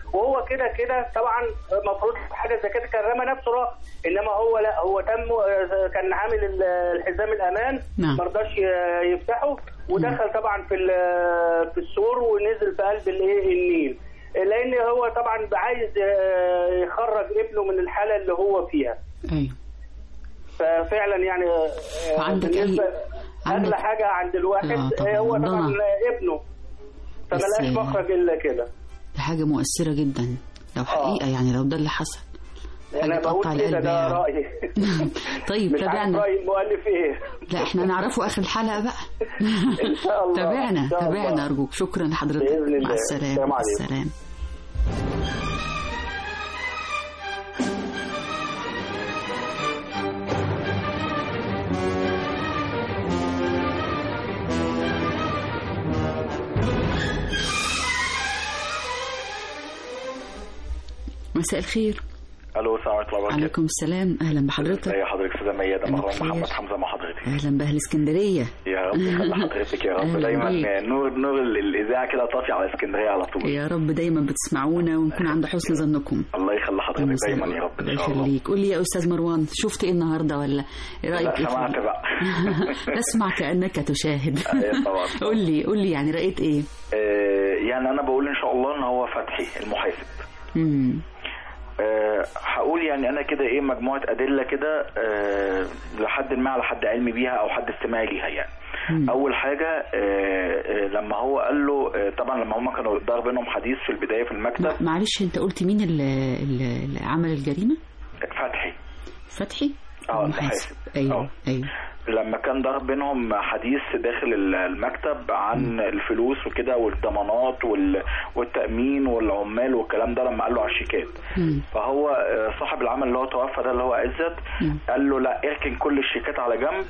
وهو كده كده طبعا المفروض حاجه زي كده كان رمى نفسه راه، انما هو لا، هو تم كان عامل الحزام الامان ما رضاش يفتحه، ودخل طبعا في في السور ونزل في قلب الايه النيل، لان هو طبعا عايز يخرج ابنه من الحاله اللي هو فيها. ايوه ففعلا يعني عندك اي اغلى حاجه عند الواحد هو طبعا ابنه، فملقاش مخرج الا كده. دي حاجه مؤثره جدا لو حقيقه آه. يعني لو ده اللي حصل انا بقول كده ده يعني. رايي. طيب مش تابعنا راي المؤلف ايه. لا احنا نعرفه اخر الحلقه بقى. ان شاء الله. تابعنا تابعنا ارجوك. شكرا لحضرتك. مع السلامه. مع السلامه. مساء الخير. الو السلام عليكم ورحمه الله. عليكم السلام، اهلا بحضرتك. ازي حضرتك استاذه ميادة؟ محمد حمزه مع حضرتك. اهلا باهل اسكندريه. يا رب يخلي حضرتك يا رب دايما نور نور الاذاعه كده طافي على اسكندريه على طول. يا رب دايما بتسمعونا ونكون عند حسن ظنكم. الله يخلي حضرتك دايما يا رب ان شاء الله. يخليك. قول لي يا استاذ مروان، شفت ايه النهارده ولا ايه رايك؟ لا سمعت بقى. اسمع كانك تشاهد. ايوه طبعا. قول لي قول لي يعني رايت ايه؟ يعني انا بقول ان شاء الله ان هو فتحي المحاسب. امم أه هقول يعني انا كده ايه مجموعه ادله كده أه لحد ما على حد علمي بيها او حد استماعي ليها يعني. مم. اول حاجه أه لما هو قال له أه طبعا لما هم كانوا دار بينهم حديث في البدايه في المكتب. معلش انت قلت مين اللي, اللي عمل الجريمه؟ فتحي. فتحي اه المحاسب. ايوه أوه. ايوه لما كان دار بينهم حديث داخل المكتب عن م. الفلوس وكده والضمانات والتأمين والعمال والكلام ده، لما قال له على الشيكات م. فهو صاحب العمل اللي هو توفى ده اللي هو عزت قال له لا اركن كل الشيكات على جنب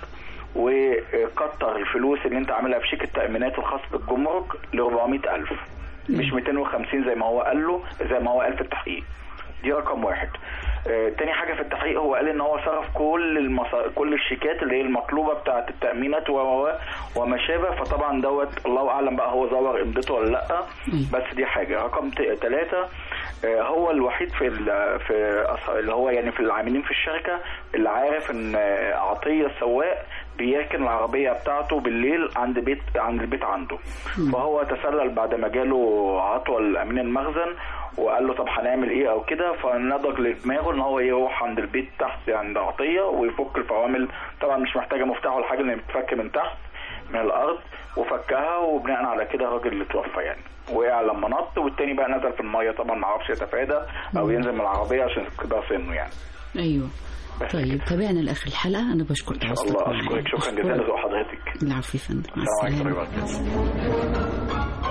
وكتر الفلوس اللي انت عاملها في شيك التأمينات الخاص بالجمرك ل أربعمائة ألف مش مئتين وخمسين زي ما هو قال له زي ما هو قال في التحقيق. دي رقم واحد. آه، تاني حاجه في التحقيق هو قال ان هو صرف كل المصا... كل الشيكات اللي هي المطلوبه بتاعه التامينات و وما شابه، فطبعا دوت الله اعلم بقى هو زور امضته ولا لا، بس دي حاجه. رقم ثلاثة آه، هو الوحيد في ال... في اللي هو يعني في العاملين في الشركه اللي عارف ان عطيه السواق بيركن العربيه بتاعته بالليل عند بيت عند البيت عنده. فهو تسلل بعد ما جاله عطوه الامين المخزن وقال له طب هنعمل ايه او كده، فنضج لدماغه ان هو يروح عند البيت تحت عند عطيه ويفك الفوامل. طبعا مش محتاجه مفتاح ولا حاجه، لان بتفك من تحت من الارض، وفكها وبناء على كده الراجل اللي توفى يعني وقع لما نط، والتاني بقى نزل في الميه طبعا ما عرفش يتفادى او ينزل من العربيه عشان كده سنه يعني. ايوه طيب تابعنا لاخر الحلقه. انا بشكرك ان شاء الله. اشكرك شكرا جزيلا لذوق حضرتك. العفو يا فندم. السلام عليكم ورحمه الله.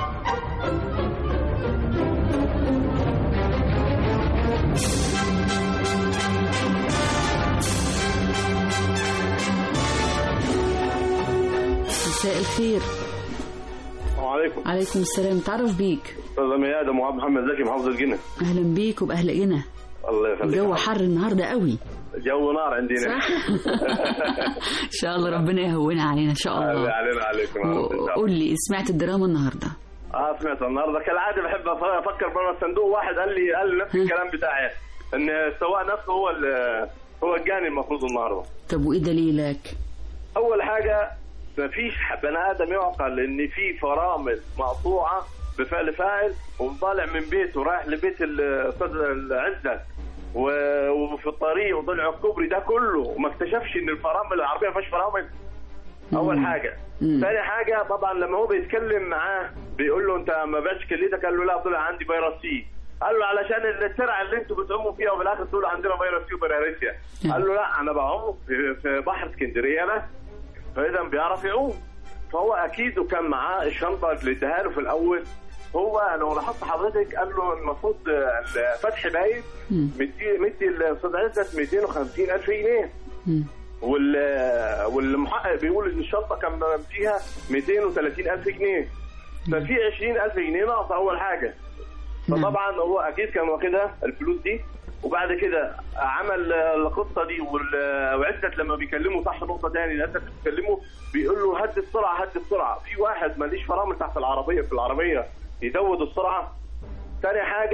مساء الخير. السلام عليكم. عليكم السلام. تعرف بيك؟ استاذ ميادة ابو محمد زكي محافظ الجنة. اهلا بيك وباهل جنة. الله يخليك. الجو حر النهارده قوي. جو نار عندنا. صح. ان شاء الله ربنا يهونها علينا ان شاء الله. علينا عليكم. قول لي سمعت الدراما النهارده؟ اه سمعت النهارده. كالعاده بحب افكر بره الصندوق. واحد قال لي قال لي نفس الكلام بتاعي ان السواق نفسه هو هو الجاني المفروض النهارده. طب وايه دليلك؟ اول حاجه ما فيش بني ادم يعقل ان في فرامل مقطوعه بفعل فاعل وطالع من بيته رايح لبيت الاستاذ عزت وفي الطريق وطلع الكوبري ده كله وما اكتشفش ان الفرامل العربيه ما فيهاش فرامل. اول حاجه. ثاني حاجه طبعا لما هو بيتكلم معاه بيقول له انت ما بعتش كليتك، قال له لا طلع عندي فيروس سي. قال له علشان الترعه اللي انتوا بتعوموا فيها وفي الاخر تقولوا عندنا فيروس سي وبراريسيا. قال له لا انا بعوم في بحر اسكندريه انا، فاذا بيعرف يعوم. فهو اكيد وكان معاه الشنطه اللي اداها له في الاول. هو لو لاحظت حضرتك قال له المفروض فتحي باين مدي مدي الاستاذ عزت مئتين وخمسين ألف جنيه. وال والمحقق بيقول ان الشنطه كان فيها مئتين وثلاثين ألف جنيه. ففي عشرين ألف جنيه ناقصه اول حاجه. فطبعا هو اكيد كان واخدها الفلوس دي. وبعد كده عمل القصه دي وعزت لما بيكلمه صح نقطه ثاني عزت بيكلمه بيقول له هدي السرعه هدي السرعه. في واحد ماليش فرامل تحت العربيه في العربيه يزود السرعه. ثاني حاجه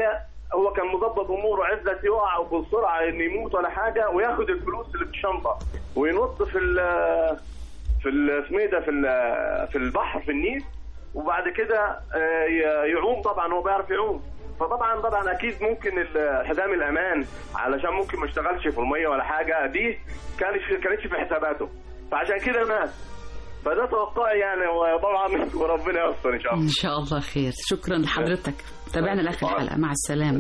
هو كان مظبط اموره، عزت يقع وبسرعه ان يموت ولا حاجه، وياخد الفلوس اللي في الشنطه وينط في ال في اسمه ده في في البحر في النيل، وبعد كده يعوم. طبعا هو بيعرف يعوم، فطبعا طبعا اكيد ممكن حزام الامان علشان ممكن ما اشتغلش في الميه ولا حاجه، دي كانت كانتش في حساباته، فعشان كده مات. فده توقعي يعني، وطبعا وربنا يستر ان شاء الله. ان شاء الله خير. شكرا لحضرتك، تابعنا لاخر الحلقه، مع السلامه.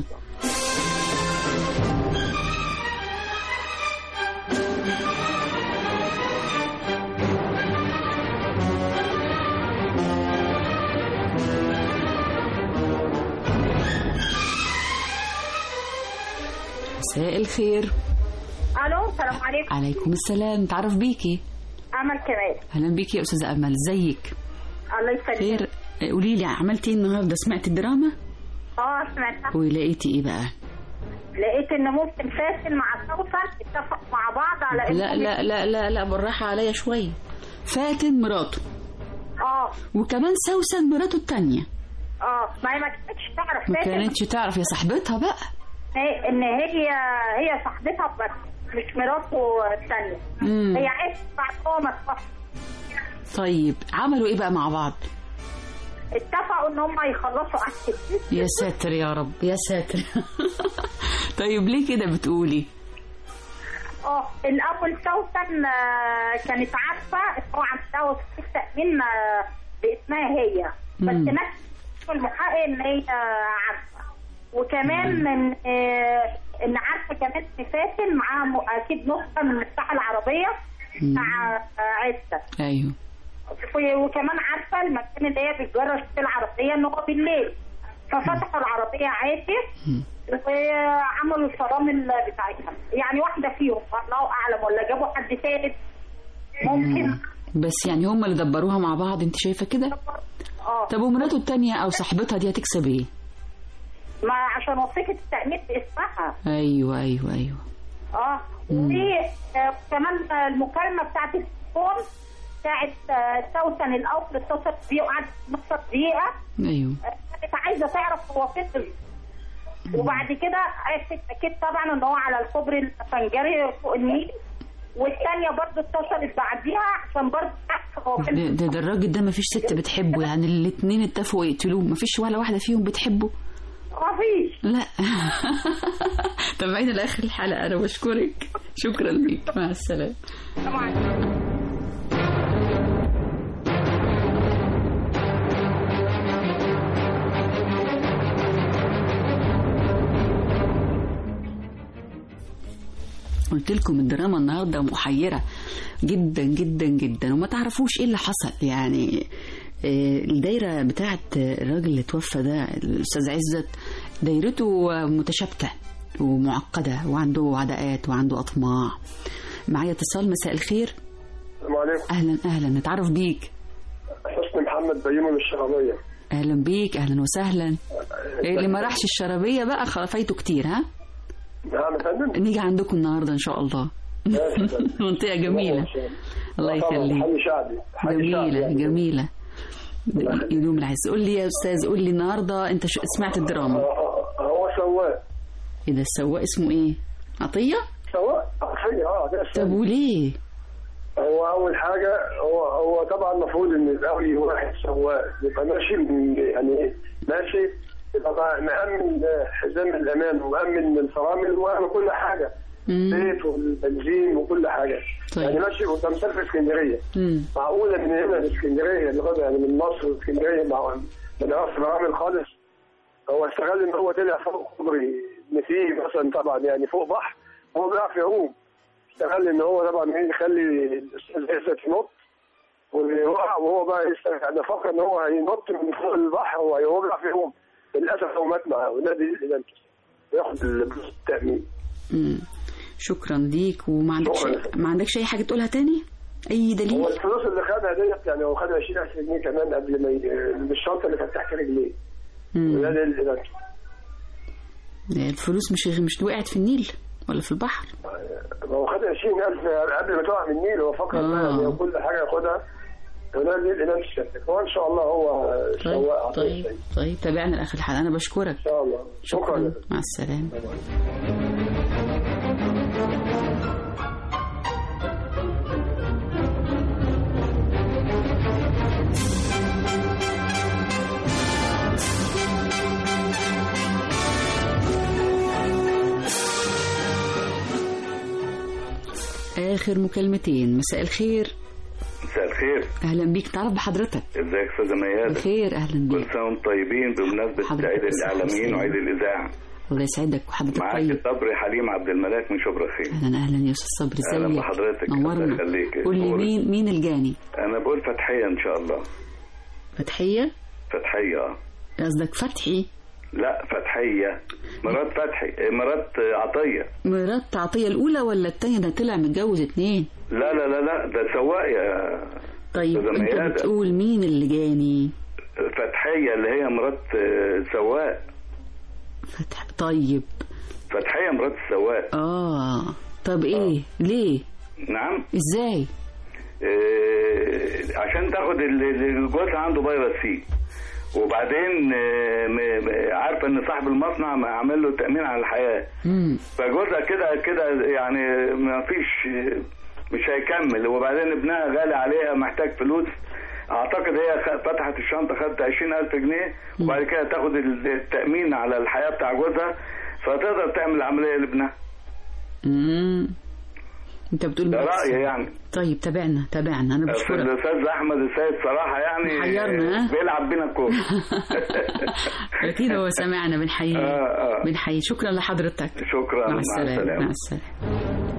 مساء الخير. الو، السلام عليكم. عليكم السلام. تعرف بيكي؟ امل كمال. اهلا بيكي يا استاذه امل، ازيك؟ الله يسلمك. خير. قولي لي، عملتي ايه النهارده؟ سمعتي الدراما؟ اه سمعتها. ولقيتي ايه بقى؟ لقيت ان ممكن فاسل مع سوسن اتفقوا مع بعض على ان لا لا لا لا لا بالراحه عليا شويه. فاتن مراته. اه. وكمان سوسن مراته الثانيه. اه، ما هي ما كانتش تعرف. ما كانتش تعرف، يا صاحبتها بقى. هي ان هي هي صاحبتها بس مش مراته الثانيه. هي عرفت بعد هو ما اتفقوا. طيب عملوا ايه بقى مع بعض؟ اتفقوا ان هم يخلصوا اكل. يا ساتر يا رب، يا ساتر. طيب ليه كده بتقولي؟ اه، الاول سوسن كانت عارفه هو عندها وثيقه تامين باسمها هي، بس نفس المحقق ان هي عارفه، وكمان ان ان عارفه كمان ان فاتن معاها اكيد نسخه من المفتاح العربيه مع عزت. ايوه. وكمان عارفه المكان اللي هي بتجرش فيه العربيه ان هو بالليل، ففتحوا العربيه عادي وعملوا الفرامل بتاعتها. يعني واحده فيهم الله اعلم، ولا جابوا حد ثالث ممكن. بس يعني هم اللي دبروها مع بعض، انت شايفه كده؟ اه. طب ومراته الثانيه او صاحبتها دي هتكسب ايه؟ ما عشان وثيقه التامين باسمها. ايوه ايوه ايوه. اه. وكمان المكالمه بتاعت التليفون بتاعت سوسن الاول اتصلت بيه وقعدت نص دقيقه. ايوه. كانت عايزه تعرف هو فين، وبعد كده عرفت اكيد طبعا ان هو على الكوبري الفنجري فوق النيل، والثانيه برضه اتصلت بعديها عشان برضه تعرف هو فين. ده, ده الراجل ده ما فيش ست بتحبه، يعني الاثنين اتفقوا يقتلوه، ما فيش ولا واحده فيهم بتحبه؟ ما فيش. لا. تابعينا لاخر الحلقه، انا بشكرك. شكرا ليك، مع السلامه. طبعا. قلت لكم الدراما النهارده محيره جدا جدا جدا، وما تعرفوش ايه اللي حصل. يعني الدايره بتاعت الراجل اللي توفى ده الاستاذ عزت، دايرته متشابكه ومعقده، وعنده عداءات وعنده اطماع. معايا اتصال. مساء الخير. السلام عليكم. اهلا اهلا، نتعرف بيك. حسني محمد بيومي من الشرابيه. اهلا بيك، اهلا وسهلا. اللي ما راحش الشرابيه بقى خلفيته كتير. ها نعم يا فندم. نيجي عندكم النهارده ان شاء الله. منطقه جميله. الله يخليك. حي شعبي. جميله جميله. يدوم العز. قول لي يا استاذ، قول لي النهارده انت سمعت الدراما؟ هو سواق. ايه ده السواق اسمه ايه؟ عطيه؟ سواق عطيه. اه ده. طب وليه؟ هو اول حاجه هو هو طبعا المفروض ان الاول واحد سواق يبقى ماشي يعني ماشي، يبقى مأمن حزام الأمان ومأمن الفرامل ومأمن كل حاجة، الزيت والبنزين وكل حاجة. طيب. يعني ماشي قدام سفر اسكندرية. معقولة من هنا لاسكندرية لغاية يعني من مصر لاسكندرية مع من أصل فرامل خالص. هو استغل إن هو طلع فوق كوبري إن فيه مثلا طبعا يعني فوق بحر، هو بيعرف يعوم. استغل إن هو طبعا يخلي الأستاذ عزت ينط ويوقع، وهو بقى يعني فكر إن هو هينط من فوق البحر وهو بيعرف يعوم. للأسف هو مات معاه ونادي الإدانة ياخد التأمين. امم شكرا ليك. وما عندكش ما عندكش أي حاجة تقولها تاني؟ أي دليل؟ هو الفلوس اللي خدها ديت يعني هو خد عشرين ألف جنيه كمان قبل ما ي... بالشنطة اللي كانت تحت رجليه. ونادي الإدانة. الفلوس مش مش وقعت في النيل ولا في البحر؟ هو خد عشرين ألف قبل ما تقع من النيل، هو فكر آه. يعني كل حاجة ياخدها ونزل إلى الشركة، وإن شاء الله هو سواق عطية طيب السيد. طيب تابعنا لآخر الحلقة. أنا بشكرك. إن شاء الله. شكرا, شكرا. مع السلامة. آخر مكالمتين. مساء الخير. مساء الخير. أهلا بيك. تعرف بحضرتك؟ ازيك استاذة ميادة؟ بخير. أهلا بيك. كل سنة وانتم طيبين بمناسبة عيد الإعلاميين وعيد الإذاعة. الله يسعدك وحضرتك معاك طيب. صبري حليم عبد الملاك من شبرا خير. أهلا أهلا يا أستاذ صبري. أهلا ازيك؟ بحضرتك. نورنا. قول لي مين مين الجاني؟ أنا بقول فتحية إن شاء الله. فتحية؟ فتحية اه. قصدك فتحي؟ لا فتحية مرات فتحي مرات عطية. مرات عطية الأولى ولا التانية؟ ده طلع متجوز اتنين. لا لا لا لا ده سواق يا. طيب أنت بتقول مين اللي جاني؟ فتحية اللي هي مرات سواق. فتح طيب. فتحية مرات السواق. اه طب ايه؟ آه. ليه؟ نعم. ازاي؟ إيه عشان تاخد الجوز عنده فيروس سي، وبعدين عارفه ان صاحب المصنع عامل له تامين على الحياه. امم فجوزها كده كده يعني ما فيش مش هيكمل، وبعدين ابنها غالي عليها محتاج فلوس. اعتقد هي فتحت الشنطه خدت عشرين ألف جنيه، وبعد كده تاخد التامين على الحياه بتاع جوزها، فتقدر تعمل العمليه لابنها. امم انت بتقول ده رأيي يعني. طيب تابعنا تابعنا. انا بشكرك. الاستاذ احمد السيد صراحه يعني حيرنا. بيلعب بينا الكوره. اكيد هو سمعنا. بنحييه. آه آه. بنحييه. شكرا لحضرتك. شكرا. مع السلامه. مع السلامه.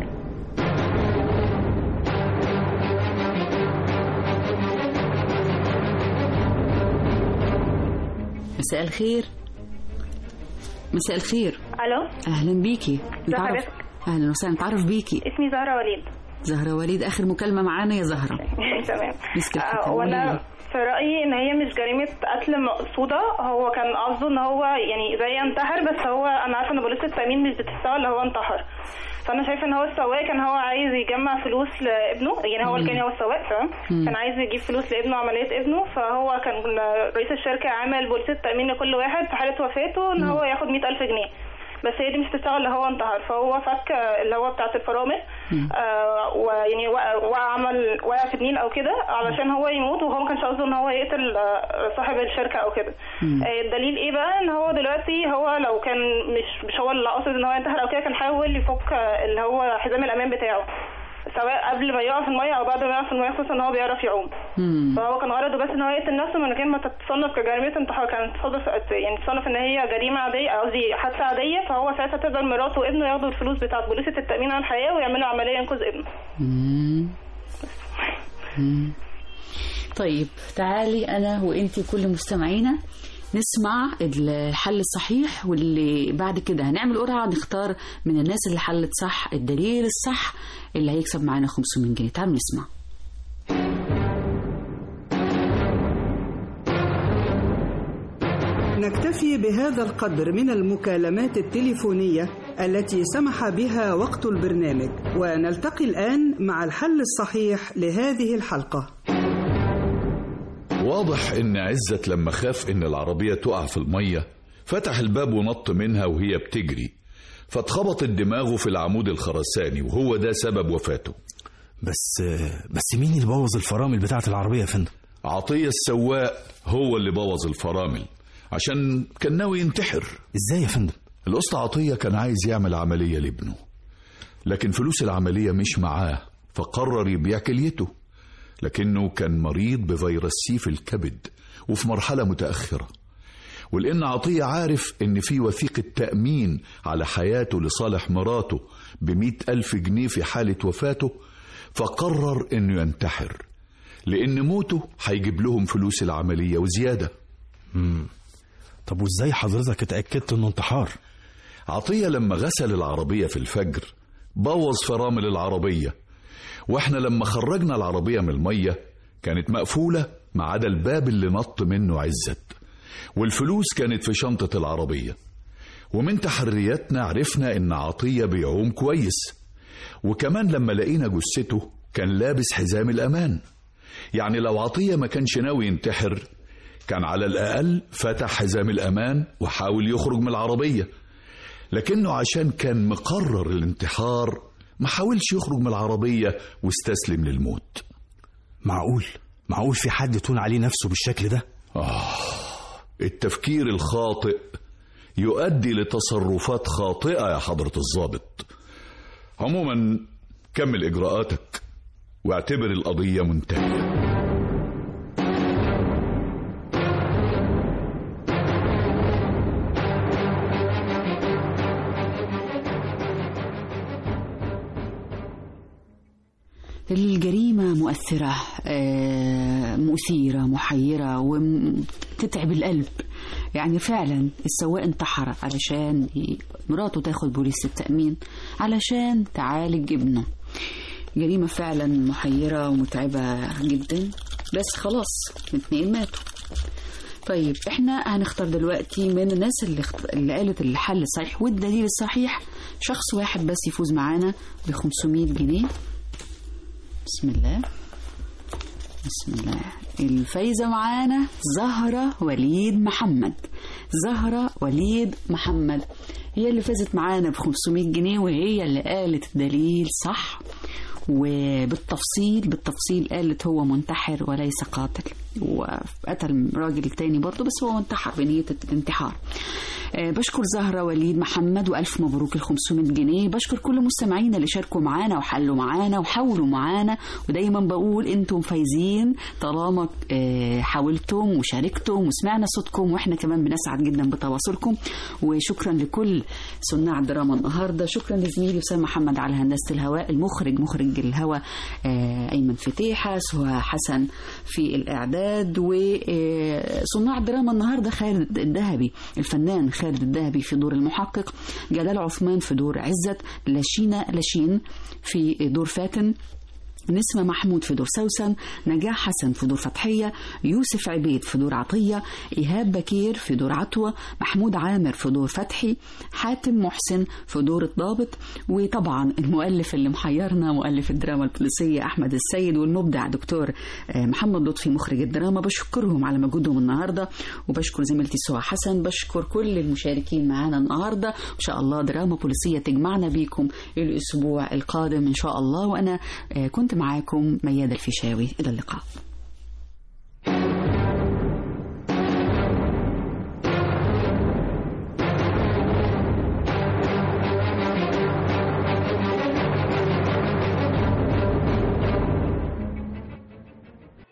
مساء الخير. مساء مساء الخير. الو. اهلا بيكي. نتعرف. اهلا وسهلا. نتعرف بيكي. اسمي زهرة وليد. زهرة وليد اخر مكالمة معانا يا زهرة. تمام. أه وانا في رأيي ان هي مش جريمة قتل مقصودة، هو كان قصده ان هو يعني زي انتحر، بس هو انا عارفة ان بوليس التأمين مش بتستوعب اللي هو انتحر. فانا شايفه ان هو السواق كان هو عايز يجمع فلوس لابنه، يعني هو اللي كان هو السواق تمام، كان عايز يجيب فلوس لابنه عمليه ابنه، فهو كان رئيس الشركه عامل بوليس التامين لكل واحد في حاله وفاته ان هو ياخد مئة ألف جنيه، بس هي دي مش تشتغل اللي هو انتحر، فهو فك اللي هو بتاعه الفرامل آه ويعني وقع عمل وقع في النيل او كده علشان هو يموت، وهو ما كانش قصده ان هو يقتل صاحب الشركه او كده. آه الدليل ايه بقى؟ ان هو دلوقتي هو لو كان مش مش هو اللي قاصد ان هو ينتحر او كده، كان حاول يفك اللي هو حزام الامان بتاعه، سواء قبل ما يقع في الميه او بعد ما يقع في الميه، خصوصا ان هو بيعرف يعوم. مم. فهو كان غرضه بس ان هو يقتل نفسه من غير ما تتصنف كجريمه انتحار، كانت تصنف يعني تصنف ان هي جريمه عاديه، قصدي حادثه عاديه، فهو ساعتها تقدر مراته وابنه ياخدوا الفلوس بتاعه بوليصه التامين على الحياه ويعملوا عمليه ينقذ ابنه. مم. مم. طيب تعالي انا وانتي كل مستمعينا نسمع الحل الصحيح، واللي بعد كده هنعمل قرعة نختار من الناس اللي حلت صح الدليل الصح اللي هيكسب معانا خمسمية جنيه. تعالوا نسمع. نكتفي بهذا القدر من المكالمات التليفونية التي سمح بها وقت البرنامج، ونلتقي الآن مع الحل الصحيح لهذه الحلقة. واضح ان عزت لما خاف ان العربية تقع في المية فتح الباب ونط منها وهي بتجري، فاتخبطت دماغه في العمود الخرساني، وهو ده سبب وفاته. بس بس مين اللي بوظ الفرامل بتاعة العربية يا فندم؟ عطية السواق هو اللي بوظ الفرامل عشان كان ناوي ينتحر. ازاي يا فندم؟ الأسطى عطية كان عايز يعمل عملية لابنه، لكن فلوس العملية مش معاه، فقرر يبيع كليته، لكنه كان مريض بفيروس سي في الكبد وفي مرحلة متأخرة، ولأن عطية عارف إن في وثيقة تأمين على حياته لصالح مراته بمئة ألف جنيه في حالة وفاته، فقرر إنه ينتحر، لأن موته هيجيب لهم فلوس العملية وزيادة. مم. طب وإزاي حضرتك اتأكدت إنه انتحار؟ عطية لما غسل العربية في الفجر بوظ فرامل العربية، واحنا لما خرجنا العربية من المية كانت مقفولة ما عدا الباب اللي نط منه عزت، والفلوس كانت في شنطة العربية، ومن تحرياتنا عرفنا ان عطية بيعوم كويس، وكمان لما لقينا جثته كان لابس حزام الأمان، يعني لو عطية ما كانش ناوي ينتحر كان على الأقل فتح حزام الأمان وحاول يخرج من العربية، لكنه عشان كان مقرر الانتحار ما حاولش يخرج من العربية واستسلم للموت. معقول معقول في حد تون عليه نفسه بالشكل ده؟ آه التفكير الخاطئ يؤدي لتصرفات خاطئة يا حضرة الضابط. عموما كمل إجراءاتك واعتبر القضية منتهية. الجريمة مؤثرة، مثيرة، محيرة، وتتعب القلب. يعني فعلا السواق انتحر علشان مراته تاخد بوليس التأمين علشان تعالج ابنه. جريمة فعلا محيرة ومتعبة جدا، بس خلاص الاثنين ماتوا. طيب احنا هنختار دلوقتي من الناس اللي, اخت... اللي قالت الحل الصحيح والدليل الصحيح شخص واحد بس يفوز معانا ب خمسمائة جنيه. بسم الله بسم الله. الفايزة معانا زهرة وليد محمد. زهرة وليد محمد هي اللي فازت معانا ب خمسمائة جنيه، وهي اللي قالت الدليل صح وبالتفصيل بالتفصيل قالت هو منتحر وليس قاتل، وقتل راجل تاني برضه بس هو منتحر بنية الانتحار. بشكر زهرة وليد محمد وألف مبروك ال خمسمائة جنيه. بشكر كل مستمعينا اللي شاركوا معانا وحلوا معانا وحاولوا معانا، ودايما بقول انتم فايزين طالما حاولتم وشاركتم وسمعنا صوتكم، واحنا كمان بنسعد جدا بتواصلكم. وشكرا لكل صناع الدراما النهارده. شكرا لزميلي أسامة محمد على هندسة الهواء، المخرج مخرج الهواء أيمن فتيحة، سهى حسن في الإعداد، وصناع الدراما النهارده خالد الذهبي الفنان خالد الذهبي في دور المحقق، جلال عثمان في دور عزت، لاشينا لاشين في دور فاتن، نسمة محمود في دور سوسن، نجاح حسن في دور فتحية، يوسف عبيد في دور عطية، إيهاب بكير في دور عطوة، محمود عامر في دور فتحي، حاتم محسن في دور الضابط، وطبعا المؤلف اللي محيرنا مؤلف الدراما البوليسية أحمد السيد، والمبدع دكتور محمد لطفي مخرج الدراما. بشكرهم على مجهودهم النهاردة، وبشكر زميلتي سهى حسن. بشكر كل المشاركين معنا النهاردة. إن شاء الله دراما بوليسية تجمعنا بيكم الأسبوع القادم إن شاء الله، وأنا كنت معاكم ميادة الفيشاوي. إلى اللقاء.